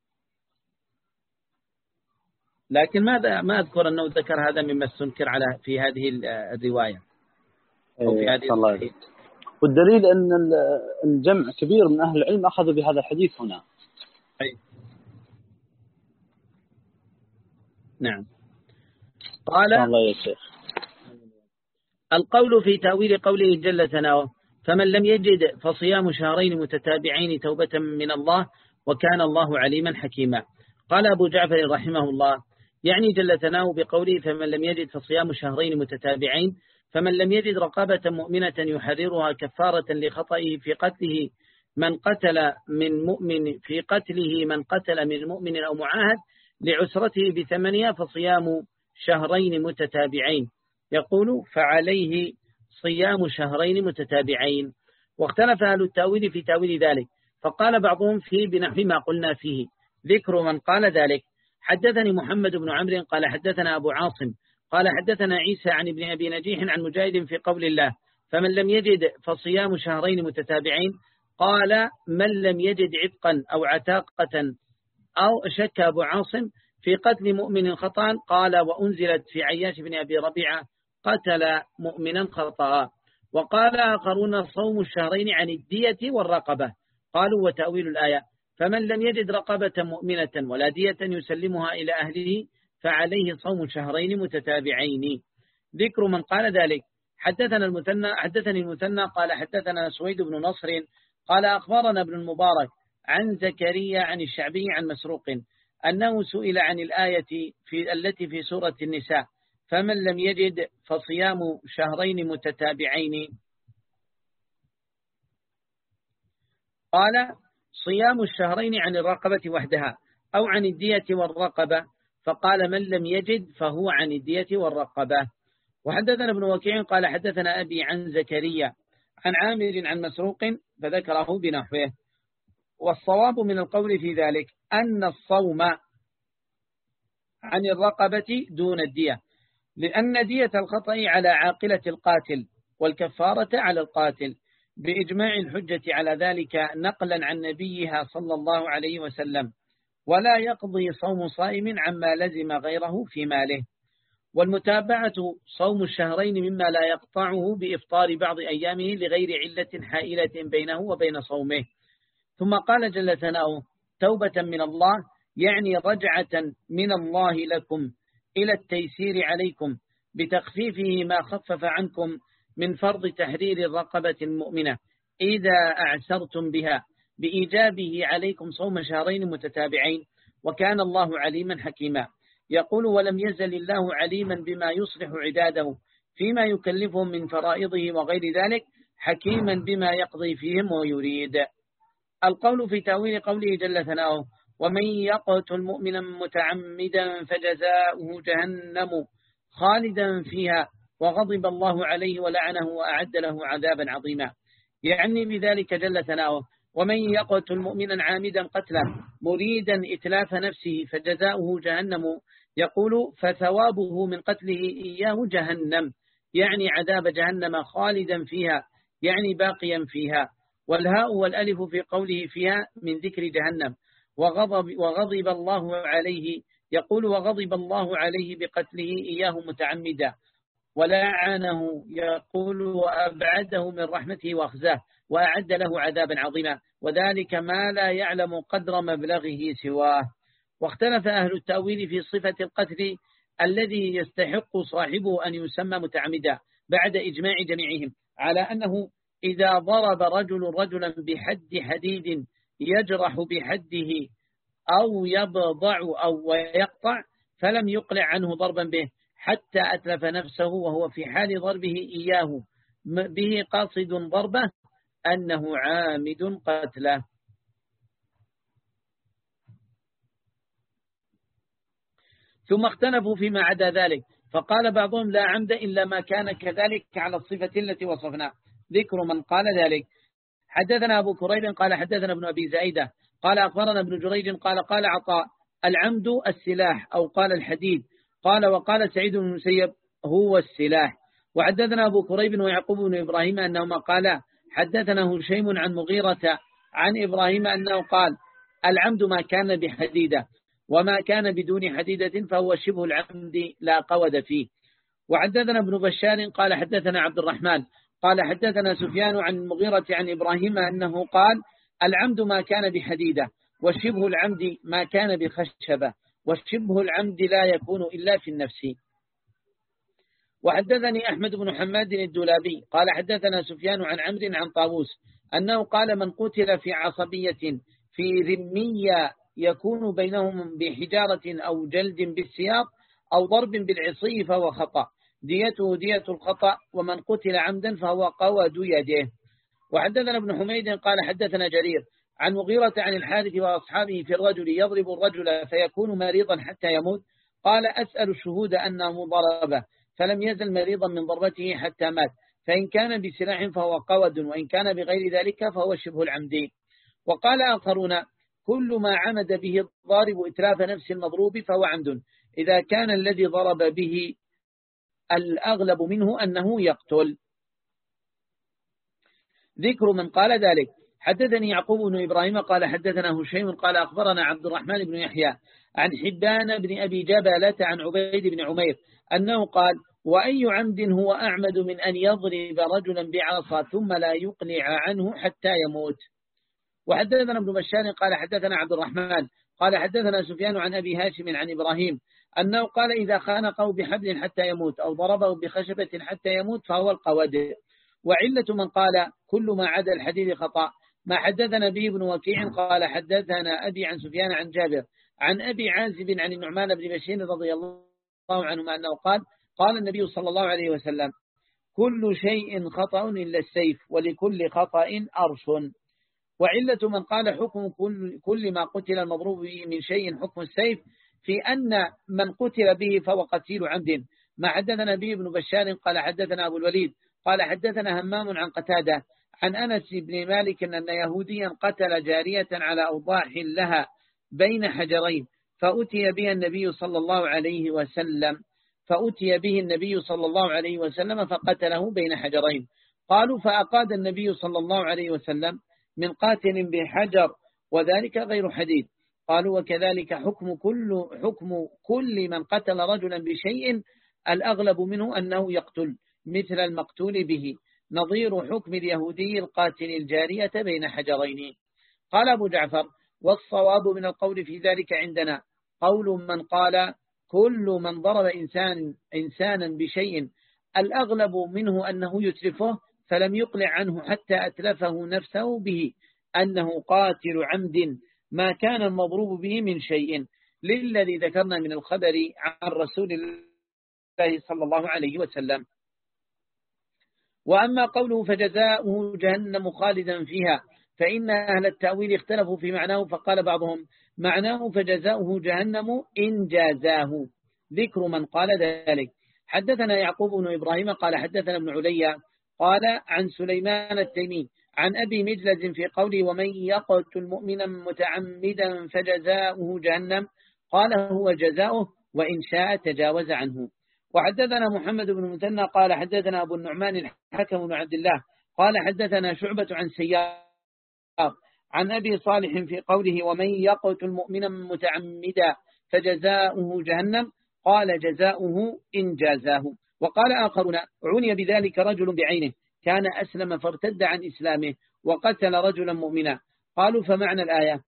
لكن ماذا ما أذكر أنه ذكر هذا مما استنكر على في هذه الرواية أو في هذه الصحيح. والدليل أن الجمع كبير من أهل العلم أخذوا بهذا الحديث هنا. أي. نعم. قال الله يا شيخ: القول في تأويل قوله جل ثناؤه: فمن لم يجد فصيام شهرين متتابعين توبة من الله وكان الله عليما حكيما. قال أبو جعفر رحمه الله: يعني جل ثناؤه بقوله فمن لم يجد فصيام شهرين متتابعين، فمن لم يجد رقابة مؤمنة يحررها كفارة لخطئه في قتله من قتل من مؤمن في قتله من قتل من مؤمن أو معاهد لعسرته بثمنها فصيام شهرين متتابعين. يقول: فعليه صيام شهرين متتابعين. واختلف أهل التأويل في تأويل ذلك، فقال بعضهم فيه بنحو ما قلنا فيه. ذكر من قال ذلك: حدثني محمد بن عمرو قال حدثنا أبو عاصم قال حدثنا عيسى عن ابن أبي نجيح عن مجاهد في قول الله: فمن لم يجد فصيام شهرين متتابعين. قال: من لم يجد عتقا أو عتاقة، أو شك أبو عاصم في قتل مؤمن خطأ. قال: وأنزلت في عياش بن أبي ربيعة قتل مؤمنا خطأ. وقال آخرون: صوم الشهرين عن الدية والرقبة. قالوا: وتأويل الآية: فمن لم يجد رقبة مؤمنة ولا دية يسلمها إلى أهله فعليه صوم شهرين متتابعين. ذكر من قال ذلك: حدثنا المثنى حدثني المثنى قال حدثنا سويد بن نصر قال أخبرنا ابن المبارك عن زكريا عن الشعبي عن مسروق أنه سئل عن الآية في التي في سورة النساء: فمن لم يجد فصيام شهرين متتابعين. قال صيام الشهرين عن الرقبة وحدها أو عن الدية والرقبة، فقال من لم يجد فهو عن الدية والرقبة. وحدثنا ابن وكيع قال حدثنا أبي عن زكريا عن عامر عن مسروق فذكره بنحوه. والصواب من القول في ذلك أن الصوم عن الرقبة دون الدية، لأن دية الخطأ على عاقلة القاتل والكفارة على القاتل، بإجماع الحجة على ذلك نقلا عن نبيها صلى الله عليه وسلم، ولا يقضي صوم صائم عما لزم غيره في ماله. والمتابعة صوم الشهرين مما لا يقطعه بإفطار بعض أيامه لغير علة حائلة بينه وبين صومه. ثم قال جل ثناؤه توبة من الله، يعني رجعة من الله لكم إلى التيسير عليكم بتخفيفه ما خفف عنكم من فرض تحرير الرقبة المؤمنة إذا أعسرتم بها، بإيجابه عليكم صوم شهرين متتابعين، وكان الله عليما حكيما. يقول ولم يزل الله عليما بما يصلح عباده فيما يكلفهم من فرائضه وغير ذلك، حكيما بما يقضي فيهم ويريد. القول في تأويل قوله جل ثناؤه ومن يقتل مؤمنا متعمدا فجزاؤه جهنم خالدا فيها وغضب الله عليه ولعنه وأعد له عذابا عظيما، يعني بذلك جل ثناؤه ومن يقتل مؤمنا عامدا قتلا مريدا إتلاف نفسه فجزاؤه جهنم، يقول فثوابه من قتله إياه جهنم، يعني عذاب جهنم خالدا فيها، يعني باقيا فيها. والهاء والألف في قوله فيها من ذكر جهنم. وغضب, وغضب الله عليه، يقول وغضب الله عليه بقتله إياه متعمدا، ولعنه يقول وأبعده من رحمته وأخزاه وأعد له عذابا عظيما، وذلك ما لا يعلم قدر مبلغه سواه. واختلف أهل التأويل في صفة القتل الذي يستحق صاحبه أن يسمى متعمدا بعد إجماع جميعهم على أنه إذا ضرب رجل رجلا بحد حديد يجرح بحده أو يبضع أو يقطع فلم يقلع عنه ضربا به حتى أتلف نفسه وهو في حال ضربه إياه به قاصد ضربه أنه عامد قتله. ثم اختلفوا فيما عدا ذلك، فقال بعضهم لا عمد إلا ما كان كذلك على الصفة التي وصفنا. ذكر من قال ذلك حدثنا أبو كريب قال حدثنا ابن أبي زائدة قال أخبرنا ابن جريج قال قال عطاء العمد السلاح أو قال الحديد، قال وقال سعيد بن المسيب هو السلاح. وحدثنا أبو كريب ويعقوب بن إبراهيم أنهما قال حدثنا هشيم عن مغيرة عن إبراهيم أنه قال العمد ما كان بحديدة، وما كان بدون حديدة فهو شبه العمد لا قود فيه. وحدثنا ابن بشار قال حدثنا عبد الرحمن قال حدثنا سفيان عن المغيرة عن إبراهيم أنه قال العمد ما كان بحديدة، وشبه العمد ما كان بخشبة، والشبه العمد لا يكون إلا في النفس. وحدثني أحمد بن حماد الدولابي قال حدثنا سفيان عن عمرو عن طاووس أنه قال من قتل في عصبية في ذمية يكون بينهم بحجارة أو جلد بالسياط أو ضرب بالعصي فهو خطأ، ديته دية الخطأ، ومن قتل عمدا فهو قود يده. وحدثنا ابن حميد قال حدثنا جرير عن مغيرة عن الحارث وأصحابه في الرجل يضرب الرجل فيكون مريضا حتى يموت، قال أسأل الشهود أنه ضربه فلم يزل مريضا من ضربته حتى مات، فإن كان بسلاح فهو قود، وإن كان بغير ذلك فهو شبه العمد. وقال آخرون كل ما عمد به الضارب إتلاف نفس المضروب فهو عمد، إذا كان الذي ضرب به الأغلب منه أنه يقتل. ذكر من قال ذلك حدثني يعقوب بن إبراهيم قال حدثنا هشيم قال أخبرنا عبد الرحمن بن يحيى عن حبان بن أبي جبلة عن عبيد بن عمير أنه قال وأي عمد هو أعمد من أن يضرب رجلا بعصا ثم لا يقلع عنه حتى يموت. وحدثنا ابن بشار قال حدثنا عبد الرحمن قال حدثنا سفيان عن أبي هاشم عن إبراهيم أنه قال إذا خانقه بحبل حتى يموت أو ضربه بخشبة حتى يموت فهو القود. وعلة من قال كل ما عدا الحديد خطأ ما حدثنا به ابن وكيع قال حدثنا أبي عن سفيان عن جابر عن أبي عازب عن النعمان بن بشير رضي الله عنهما أنه قال قال النبي صلى الله عليه وسلم كل شيء خطأ إلا السيف ولكل خطأ أرش. وعلة من قال حكم كل, كل ما قتل المضروب به من شيء حكم السيف في أن من قتل به فهو قتيل عمد. ما حدثنا به ابن بشار قال حدثنا أبو الوليد قال حدثنا همام عن قتادة عن أنس بن مالك أن يهوديا قتل جارية على أوضاح لها بين حجرين فأتي به النبي صلى الله عليه وسلم فأتي به النبي صلى الله عليه وسلم فقتله بين حجرين. قالوا فأقاد النبي صلى الله عليه وسلم من قاتل بحجر وذلك غير حديث. قالوا وكذلك حكم كل حكم كل من قتل رجلا بشيء الأغلب منه أنه يقتل مثل المقتول به نظير حكم اليهودي القاتل الجارية بين حجرين. قال أبو جعفر والصواب من القول في ذلك عندنا قول من قال كل من ضرب إنسان إنسانا بشيء الأغلب منه أنه يتلفه فلم يقلع عنه حتى أتلفه نفسه به أنه قاتل عمد ما كان المضروب به من شيء للذي ذكرنا من الخبر عن رسول الله صلى الله عليه وسلم. وأما قوله فجزاؤه جهنم خالدا فيها فإن أهل التأويل اختلفوا في معناه فقال بعضهم معناه فجزاؤه جهنم إن جازاه ذكر من قال ذلك. حدثنا يعقوب بن إبراهيم قال حدثنا ابن علي قال عن سليمان التيمي عن أبي مجلز في قوله ومن يقتل مؤمنا متعمدا فجزاؤه جهنم قال هو جزاؤه وإن شاء تجاوز عنه. وحدثنا محمد بن مثنى قال حدثنا أبو النعمان الحكم بن عبد الله قال حدثنا شعبة عن سيار عن أبي صالح في قوله ومن يقتل مؤمنا متعمدا فجزاؤه جهنم قال جزاؤه إن جازاه. وقال آخرون عني بذلك رجل بعينه كان أسلم فارتد عن إسلامه وقتل رجلا مؤمنا. قالوا فمعنى الآية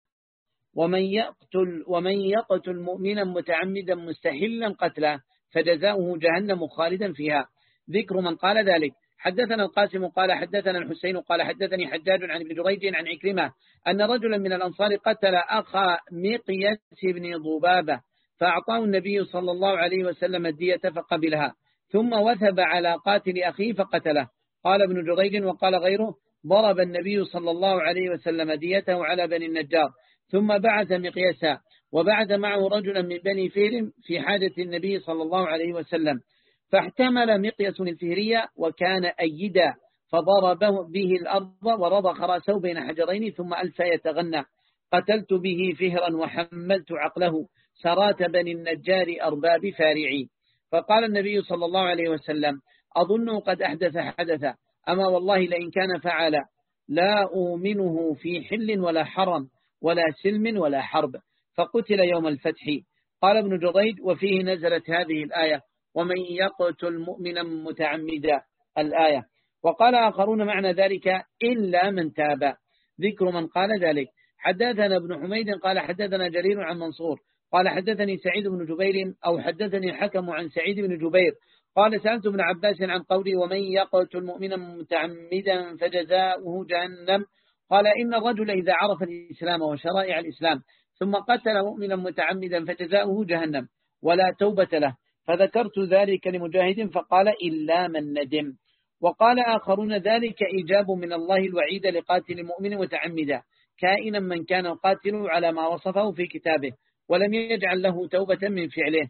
ومن يقتل, ومن يقتل مؤمنا متعمدا مستحلا قتله فجزاؤه جهنم خالدا فيها ذكر من قال ذلك. حدثنا القاسم قال حدثنا الحسين قال حدثني حجاج عن ابن جريج عن عكرمة أن رجلا من الأنصار قتل أخا مقياس بن ضبابة فأعطاه النبي صلى الله عليه وسلم الدية فقبلها ثم وثب على قاتل أخيه فقتله. قال ابن جريج وقال غيره ضرب النبي صلى الله عليه وسلم ديته على بني النجار ثم بعث مقياسا وبعث معه رجلا من بني فير في حاجة النبي صلى الله عليه وسلم فاحتمل مقياس الفهرية وكان أيدا فضربه به الأرض ورضخ رأسه بين حجرين ثم ألف يتغنى قتلت به فهرا وحملت عقله سرات بني النجار أرباب فارعي. فقال النبي صلى الله عليه وسلم أظنه قد أحدث حدثا أما والله لئن كان فعل لا أؤمنه في حل ولا حرم ولا سلم ولا حرب فقتل يوم الفتح. قال ابن جريج وفيه نزلت هذه الآية ومن يقتل مؤمنا متعمدا الآية. وقال آخرون معنى ذلك إلا من تاب ذكر من قال ذلك. حدثنا ابن حميد قال حدثنا جرير عن منصور قال حدثني سعيد بن جبير أو حدثني الحكم عن سعيد بن جبير قال سألت ابن عباس عن قوله ومن يقتل مؤمنا متعمدا فجزاؤه جهنم قال إن الرجل إذا عرف الإسلام وشرائع الإسلام ثم قتل مؤمنا متعمدا فجزاؤه جهنم ولا توبة له فذكرت ذلك لمجاهد فقال إلا من ندم. وقال آخرون ذلك إيجاب من الله الوعيد لقاتل مؤمن متعمدا كائنا من كان القاتل على ما وصفه في كتابه ولم يجعل له توبة من فعله.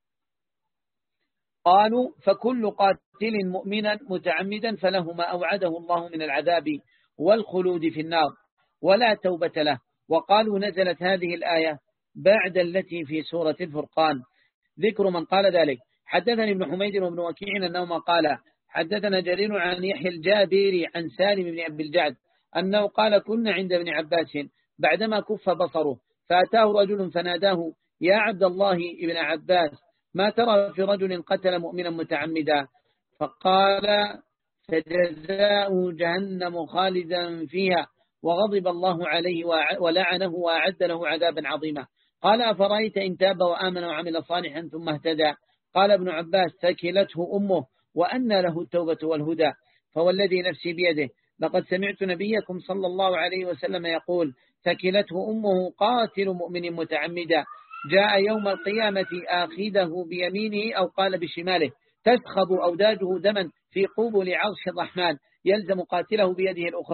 قالوا فكل قاتل مؤمنا متعمدا فله ما أوعده الله من العذاب والخلود في النار ولا توبة له. وقالوا نزلت هذه الآية بعد التي في سورة الفرقان ذكر من قال ذلك. حدثني ابن حميد وابن وكيع أنهما قال حدثنا جرير عن يحيى الجابري عن سالم بن أبي الجعد أنه قال كنا عند ابن عباس بعدما كف بصره فأتاه رجل فناداه يا عبد الله ابن عباس ما ترى في رجل قتل مؤمنا متعمدا؟ فقال فجزاؤه جهنم خالدا فيها وغضب الله عليه ولعنه وأعد له عذابا عظيما. قال أفرأيت إن تاب وآمن وعمل صالحا ثم اهتدى؟ قال ابن عباس ثكلته أمه وأن له التوبة والهدى فوالذي نفسي بيده لقد سمعت نبيكم صلى الله عليه وسلم يقول ثكلته أمه قاتل مؤمن متعمدا جاء يوم القيامة آخذه بيمينه أو قال بشماله تسخب أوداجه دما في قبل عرش الرحمن يلزم قاتله بيده الأخرى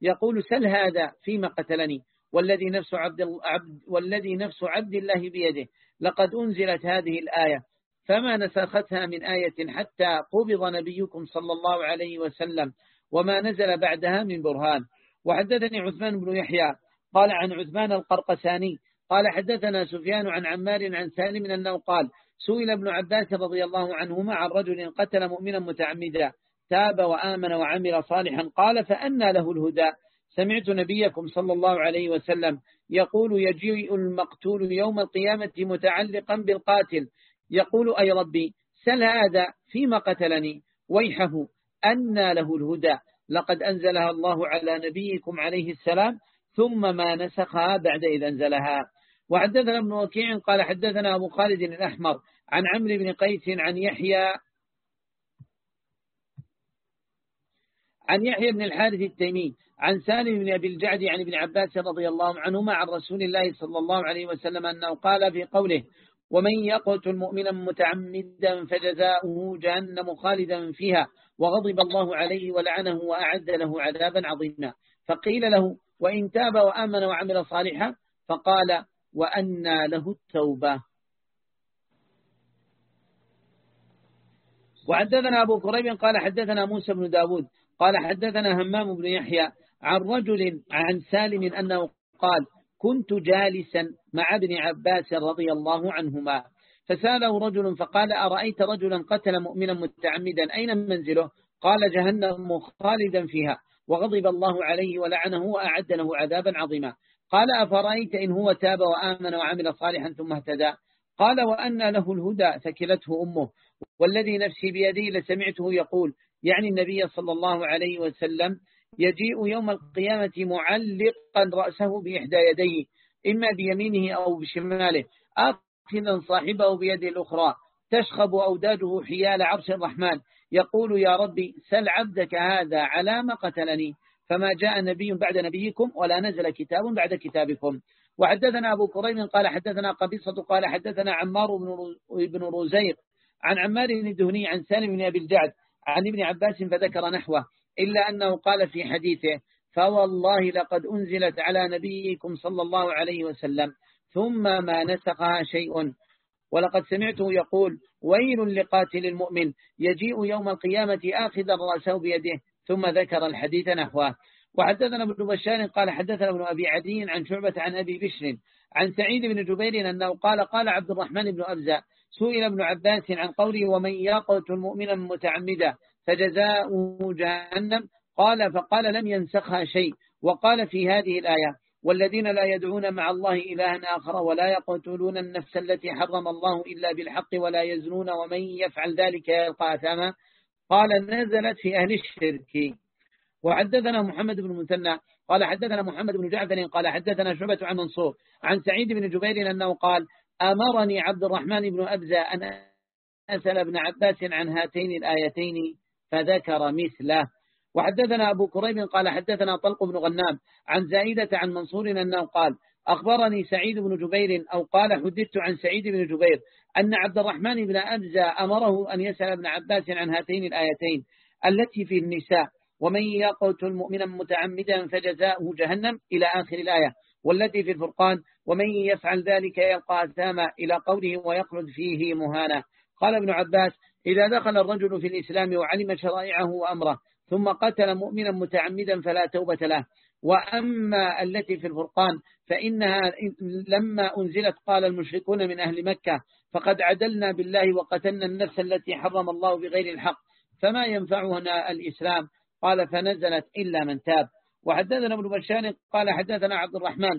يقول سل هذا فيما قتلني والذي نفس عبد, عبد والذي نفس عبد الله بيده لقد أنزلت هذه الآية فما نسختها من آية حتى قبض نبيكم صلى الله عليه وسلم وما نزل بعدها من برهان. وحدثني عثمان بن يحيى قال عن عثمان القرقساني قال حدثنا سفيان عن عمار عن سالم أنه قال سئل ابن عباس رضي الله عنهما عن رجل قتل مؤمنا متعمدا تاب وآمن وعمل صالحا قال فأنى له الهدى سمعت نبيكم صلى الله عليه وسلم يقول يجيء المقتول يوم القيامة متعلقا بالقاتل يقول أي ربي سل هذا فيما قتلني ويحه أنى له الهدى لقد أنزلها الله على نبيكم عليه السلام ثم ما نسخها بعد إذا أنزلها. وحدثنا ابن وكيع قال حدثنا أبو خالد الأحمر عن عمرو بن قيس عن يحيى عن يحيى بن الحارث التيمي عن سالم بن أبي الجعد عن ابن عباس رضي الله عنهما عن رسول الله صلى الله عليه وسلم أنه قال في قوله ومن يقتل مؤمنا متعمدا فجزاؤه جهنم خالدا فيها وغضب الله عليه ولعنه وأعد له عذابا عظيما فقيل له وإن تاب وآمن وعمل صالحا فقال وأنى له التوبة. وحدثنا أبو كريب قال حدثنا موسى بن داود قال حدثنا همام بن يحيى عن رجل عن سالم أنه قال كنت جالسا مع ابن عباس رضي الله عنهما فسأله رجل فقال أرأيت رجلا قتل مؤمنا متعمدا أين منزله قال جهنم خالدا فيها وغضب الله عليه ولعنه وأعد له عذابا عظيما قال أفرأيت إن هو تاب وآمن وعمل صالحا ثم اهتدى قال وأن له الهدى ثكلته أمه والذي نفسي بيده لسمعته يقول يعني النبي صلى الله عليه وسلم يجيء يوم القيامة معلقا رأسه بإحدى يديه إما بيمينه أو بشماله آخذا صاحبه بيده الأخرى تشخب أوداجه حيال عرش الرحمن يقول يا ربي سل عبدك هذا على ما قتلني فما جاء نبي بعد نبيكم ولا نزل كتاب بعد كتابكم. وحدثنا أبو كريم قال حدثنا قبيصة قال حدثنا عمار بن رزيق عن عمار بن الدهني عن سالم بن أبي الجعد عن ابن عباس فذكر نحوه إلا أنه قال في حديثه فوالله لقد أنزلت على نبيكم صلى الله عليه وسلم ثم ما نسخها شيء ولقد سمعته يقول ويل لقاتل المؤمن يجيء يوم القيامة آخذا رأسه بيده ثم ذكر الحديث نحوه. وحدثنا ابن بشار قال حدثنا ابن أبي عدي عن شعبة عن أبي بشر عن سعيد بن جبير أنه قال قال عبد الرحمن بن أبزة سئل ابن عباس عن قوله ومن يقتل مؤمنا متعمدا فجزاؤه جهنم قال فقال لم ينسخها شيء وقال في هذه الآية والذين لا يدعون مع الله إلها آخر ولا يقتلون النفس التي حرم الله إلا بالحق ولا يزنون ومن يفعل ذلك يلقى أثاما قال نزلت في أهل الشرك. وحدثنا محمد بن المثنى قال حدثنا محمد بن جعفر قال حدثنا شعبة عن منصور عن سعيد بن جبير أنه قال أمرني عبد الرحمن بن أبزة أن أسأل ابن عباس عن هاتين الآيتين فذكر مثله. وحدثنا أبو كريب قال حدثنا طلق بن غنام عن زائدة عن منصور أنه قال أخبرني سعيد بن جبير أو قال حدثت عن سعيد بن جبير أن عبد الرحمن بن أبزة أمره أن يسأل ابن عباس عن هاتين الآيتين التي في النساء ومن يقتل مؤمنا متعمدا فجزاؤه جهنم إلى آخر الآية والتي في الفرقان ومن يفعل ذلك يلقى أثاما إلى قوله ويخلد فيه مهانا. قال ابن عباس إذا دخل الرجل في الإسلام وعلم شرائعه وأمره ثم قتل مؤمنا متعمدا فلا توبة له. وأما التي في الفرقان فإنها لما أنزلت قال المشركون من أهل مكة فقد عدلنا بالله وقتلنا النفس التي حرم الله بغير الحق فما ينفعنا الإسلام قال فنزلت إلا من تاب. وحدثنا ابن بشار قال حدثنا عبد الرحمن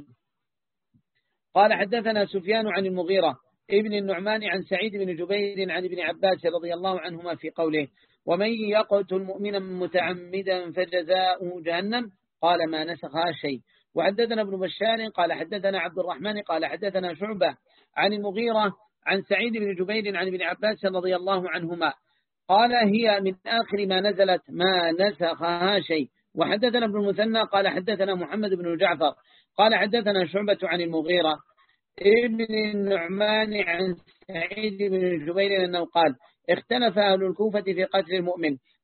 قال حدثنا سفيان عن المغيرة ابن النعمان عن سعيد بن جبير عن ابن عباس رضي الله عنهما في قوله ومن يقتل مؤمنا متعمدا فجزاؤه جهنم قال ما نسخها شيء. وحدثنا ابن بشار قال حدثنا عبد الرحمن قال حدثنا شعبة عن المغيرة عن سعيد بن جبير عن ابن عباس رضي الله عنهما قال هي من آخر ما نزلت ما نسخها شيء. وحدثنا ابن المثنى قال حدثنا محمد بن جعفر قال حدثنا شعبة عن المغيرة ابن النعمان عن سعيد بن جبير أنه قال اختلف أهل الكوفة في قتل المؤمن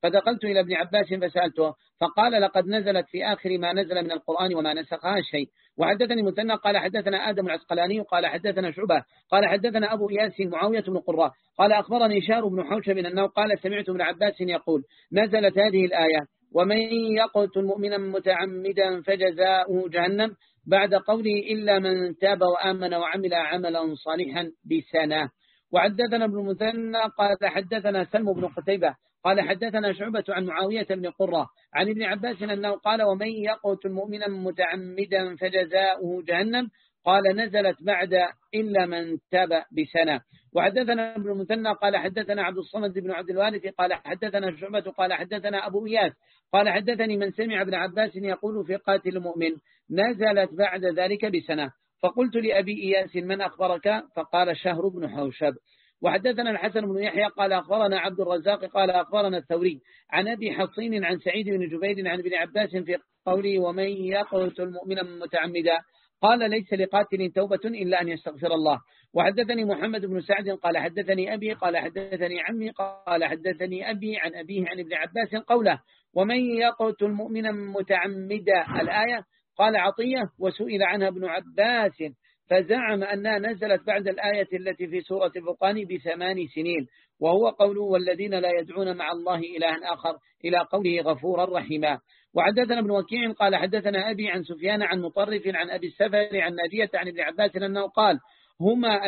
فدخلت إلى ابن عباس فسألته فقال لقد نزلت في آخر ما نزل من القرآن وما نسخها شيء. وحدثني مثنى قال حدثنا آدم العسقلاني قال حدثنا شعبة قال حدثنا أبو إياس معاوية بن قراء قال أخبرني شار بن حوشب أنه قال سمعت ابن عباس يقول نزلت هذه الآية ومن يقتل مؤمنا متعمدا فجزاؤه جهنم بعد قوله إلا من تاب وآمن وعمل عملا صالحا بسنة. وحدثنا ابن مثنى قال حدثنا سلم بن قتيبة قال حدثنا شعبة عن معاوية بن قرة عن ابن عباس أنه قال ومن يقتل مؤمنا متعمدا فجزاؤه جهنم قال نزلت بعد إلا من تاب بسنة. وحدثنا ابن المثنى قال حدثنا عبد الصمد بن عبد الوارث قال حدثنا شعبة قال حدثنا أبو إياس قال حدثني من سمع ابن عباس يقول في قاتل المؤمن نزلت بعد ذلك بسنة. فقلت لأبي إياس من أخبرك فقال شهر بن حوشب. وحدثنا الحسن بن يحيى قال أخبرنا عبد الرزاق قال أخبرنا الثوري عن أبي حصين عن سعيد بن جبير عن ابن عباس في قوله ومن يقتل مؤمنا متعمدا قال ليس لقاتل توبة إلا أن يستغفر الله. وحدثني محمد بن سعد قال حدثني أبي قال حدثني عمي قال حدثني أبي عن أبيه عن ابن عباس قوله ومن يقتل مؤمنا متعمدا الآية قال عطية وسئل عنها ابن عباس فزعم أنها نزلت بعد الآية التي في سورة الفرقان بثمان سنين وهو قوله والذين لا يدعون مع الله إلها آخر إلى قوله غفورا رحيما. وحدثنا ابن وكيع قال حدثنا أبي عن سفيان عن مطرف عن أبي السفر عن ناجية عن ابن عباس أنه قال هما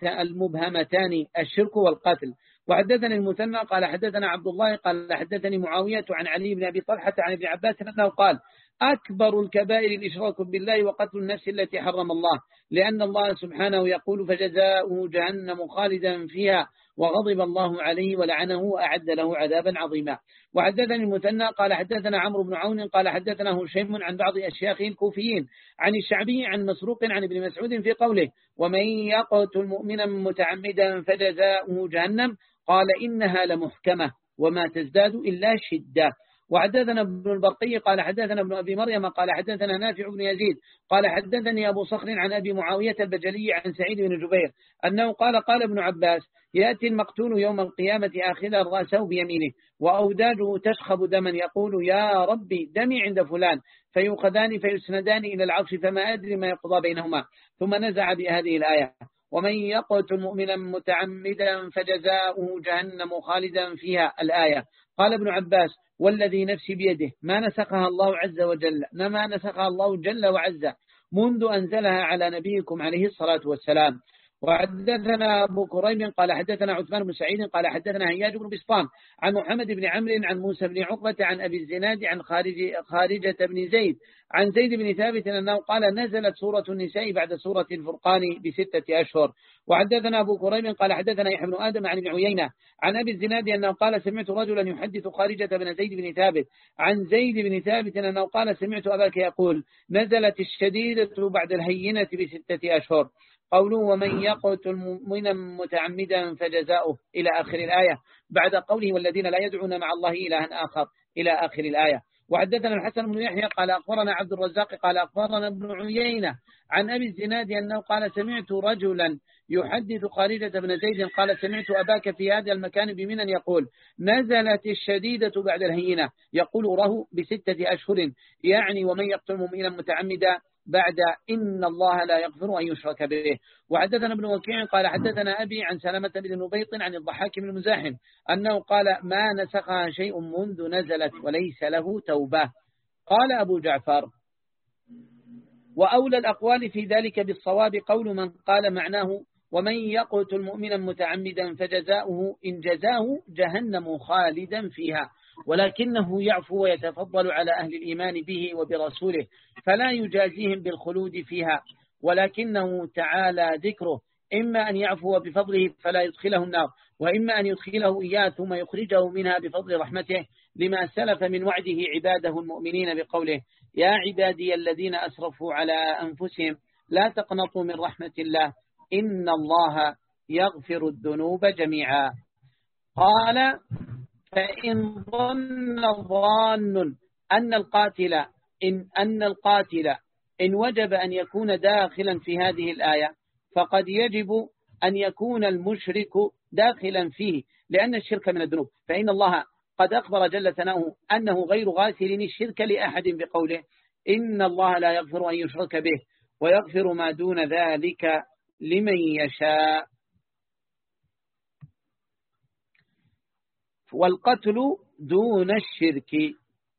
المبهمتان الشرك والقتل. وحدثنا المثنى قال حدثنا عبد الله قال حدثني معاوية عن علي بن أبي طلحة عن ابن عباس أنه قال أكبر الكبائر الإشراك بالله وقتل النفس التي حرم الله لأن الله سبحانه يقول فجزاؤه جهنم خالدا فيها وغضب الله عليه ولعنه وأعد له عذابا عظيما. وحدثني المثنى قال حدثنا عمرو بن عون قال حدثنا هشيم عن بعض أشياخه الكوفيين عن الشعبي عن مسروق عن ابن مسعود في قوله ومن يقتل مؤمنا متعمدا فجزاؤه جهنم قال إنها لمحكمة وما تزداد إلا شدة. وحدثنا ابن البرقي قال حدثنا ابن أبي مريم قال حدثنا نافع بن يزيد قال حدثني أبو صخر عن أبي معاوية البجلي عن سعيد بن جبير أنه قال قال ابن عباس يأتي المقتول يوم القيامة آخذا رأسه بيمينه وأوداجه تشخب دما يقول يا ربي دمي عند فلان فيؤخذان فيسندان إلى العرش فما أدري ما يقضى بينهما ثم نزع بهذه الآية ومن يقتل مؤمنا متعمدا فجزاؤه جهنم خالدا فيها الآية. قال ابن عباس والذي نفسي بيده ما نسخها الله عز وجل ما نسخها الله جل وعز منذ أنزلها على نبيكم عليه الصلاة والسلام. وحدثنا أبو كريب قال حدثنا عثمان بن سعيد قال حدثنا هياج بن بسطام عن محمد بن عمرو عن موسى بن عقبة عن أبي الزناد عن خارج خارجة بن زيد عن زيد بن ثابت أنه قال نزلت سورة النساء بعد سورة الفرقان بستة أشهر. وحدثنا أبو كريب قال حدثنا يحيى بن آدم عن ابن عيينة عن أبي الزناد أنه قال سمعت رجلا يحدث خارجة بن زيد بن ثابت عن زيد بن ثابت أنه قال سمعت أباك يقول نزلت الشديدة بعد الهينة بستة أشهر قوله ومن يقتل مؤمنا متعمدا فجزاؤه إلى آخر الآية بعد قوله والذين لا يدعون مع الله إلها آخر إلى آخر الآية. وحدثنا الحسن بن يحيى قال أخبرنا عبد الرزاق قال أخبرنا ابن عيينة عن أبي الزناد أنه قال سمعت رجلا يحدث خارجة بن زيد قال سمعت أباك في هذا المكان بمنى يقول نزلت الشديدة بعد الهينة يقول ره بستة أشهر يعني ومن يقتل مؤمنا متعمدا بعد إن الله لا يغفر أن يشرك به. وحدثنا ابن وكيع قال حدثنا أبي عن سلامة بن نبيط عن الضحاك بن المزاحم أنه قال ما نسخها شيء منذ نزلت وليس له توبة. قال أبو جعفر وأولى الأقوال في ذلك بالصواب قول من قال معناه ومن يقتل مؤمنا متعمدا فجزاؤه إن جزاه جهنم خالدا فيها ولكنه يعفو ويتفضل على أهل الإيمان به وبرسوله فلا يجازيهم بالخلود فيها ولكنه تعالى ذكره إما أن يعفو بفضله فلا يدخله النار وإما أن يدخله إياه ثم يخرجه منها بفضل رحمته لما سلف من وعده عباده المؤمنين بقوله يا عبادي الذين أسرفوا على أنفسهم لا تقنطوا من رحمة الله إن الله يغفر الذنوب جميعا. قال فإن ظن ظان أن القاتل إن, أن القاتل إن وجب أن يكون داخلا في هذه الآية فقد يجب أن يكون المشرك داخلا فيه لأن الشرك من الذنوب فإن الله قد أخبر جل ثناؤه أنه غير غافل الشرك لأحد بقوله إن الله لا يغفر أن يشرك به ويغفر ما دون ذلك لمن يشاء. والقتل دون الشرك.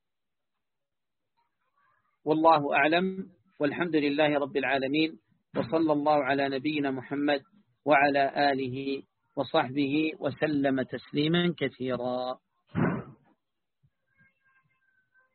والله أعلم، والحمد لله رب العالمين، وصلى الله على نبينا محمد وعلى آله وصحبه وسلم تسليما كثيرا.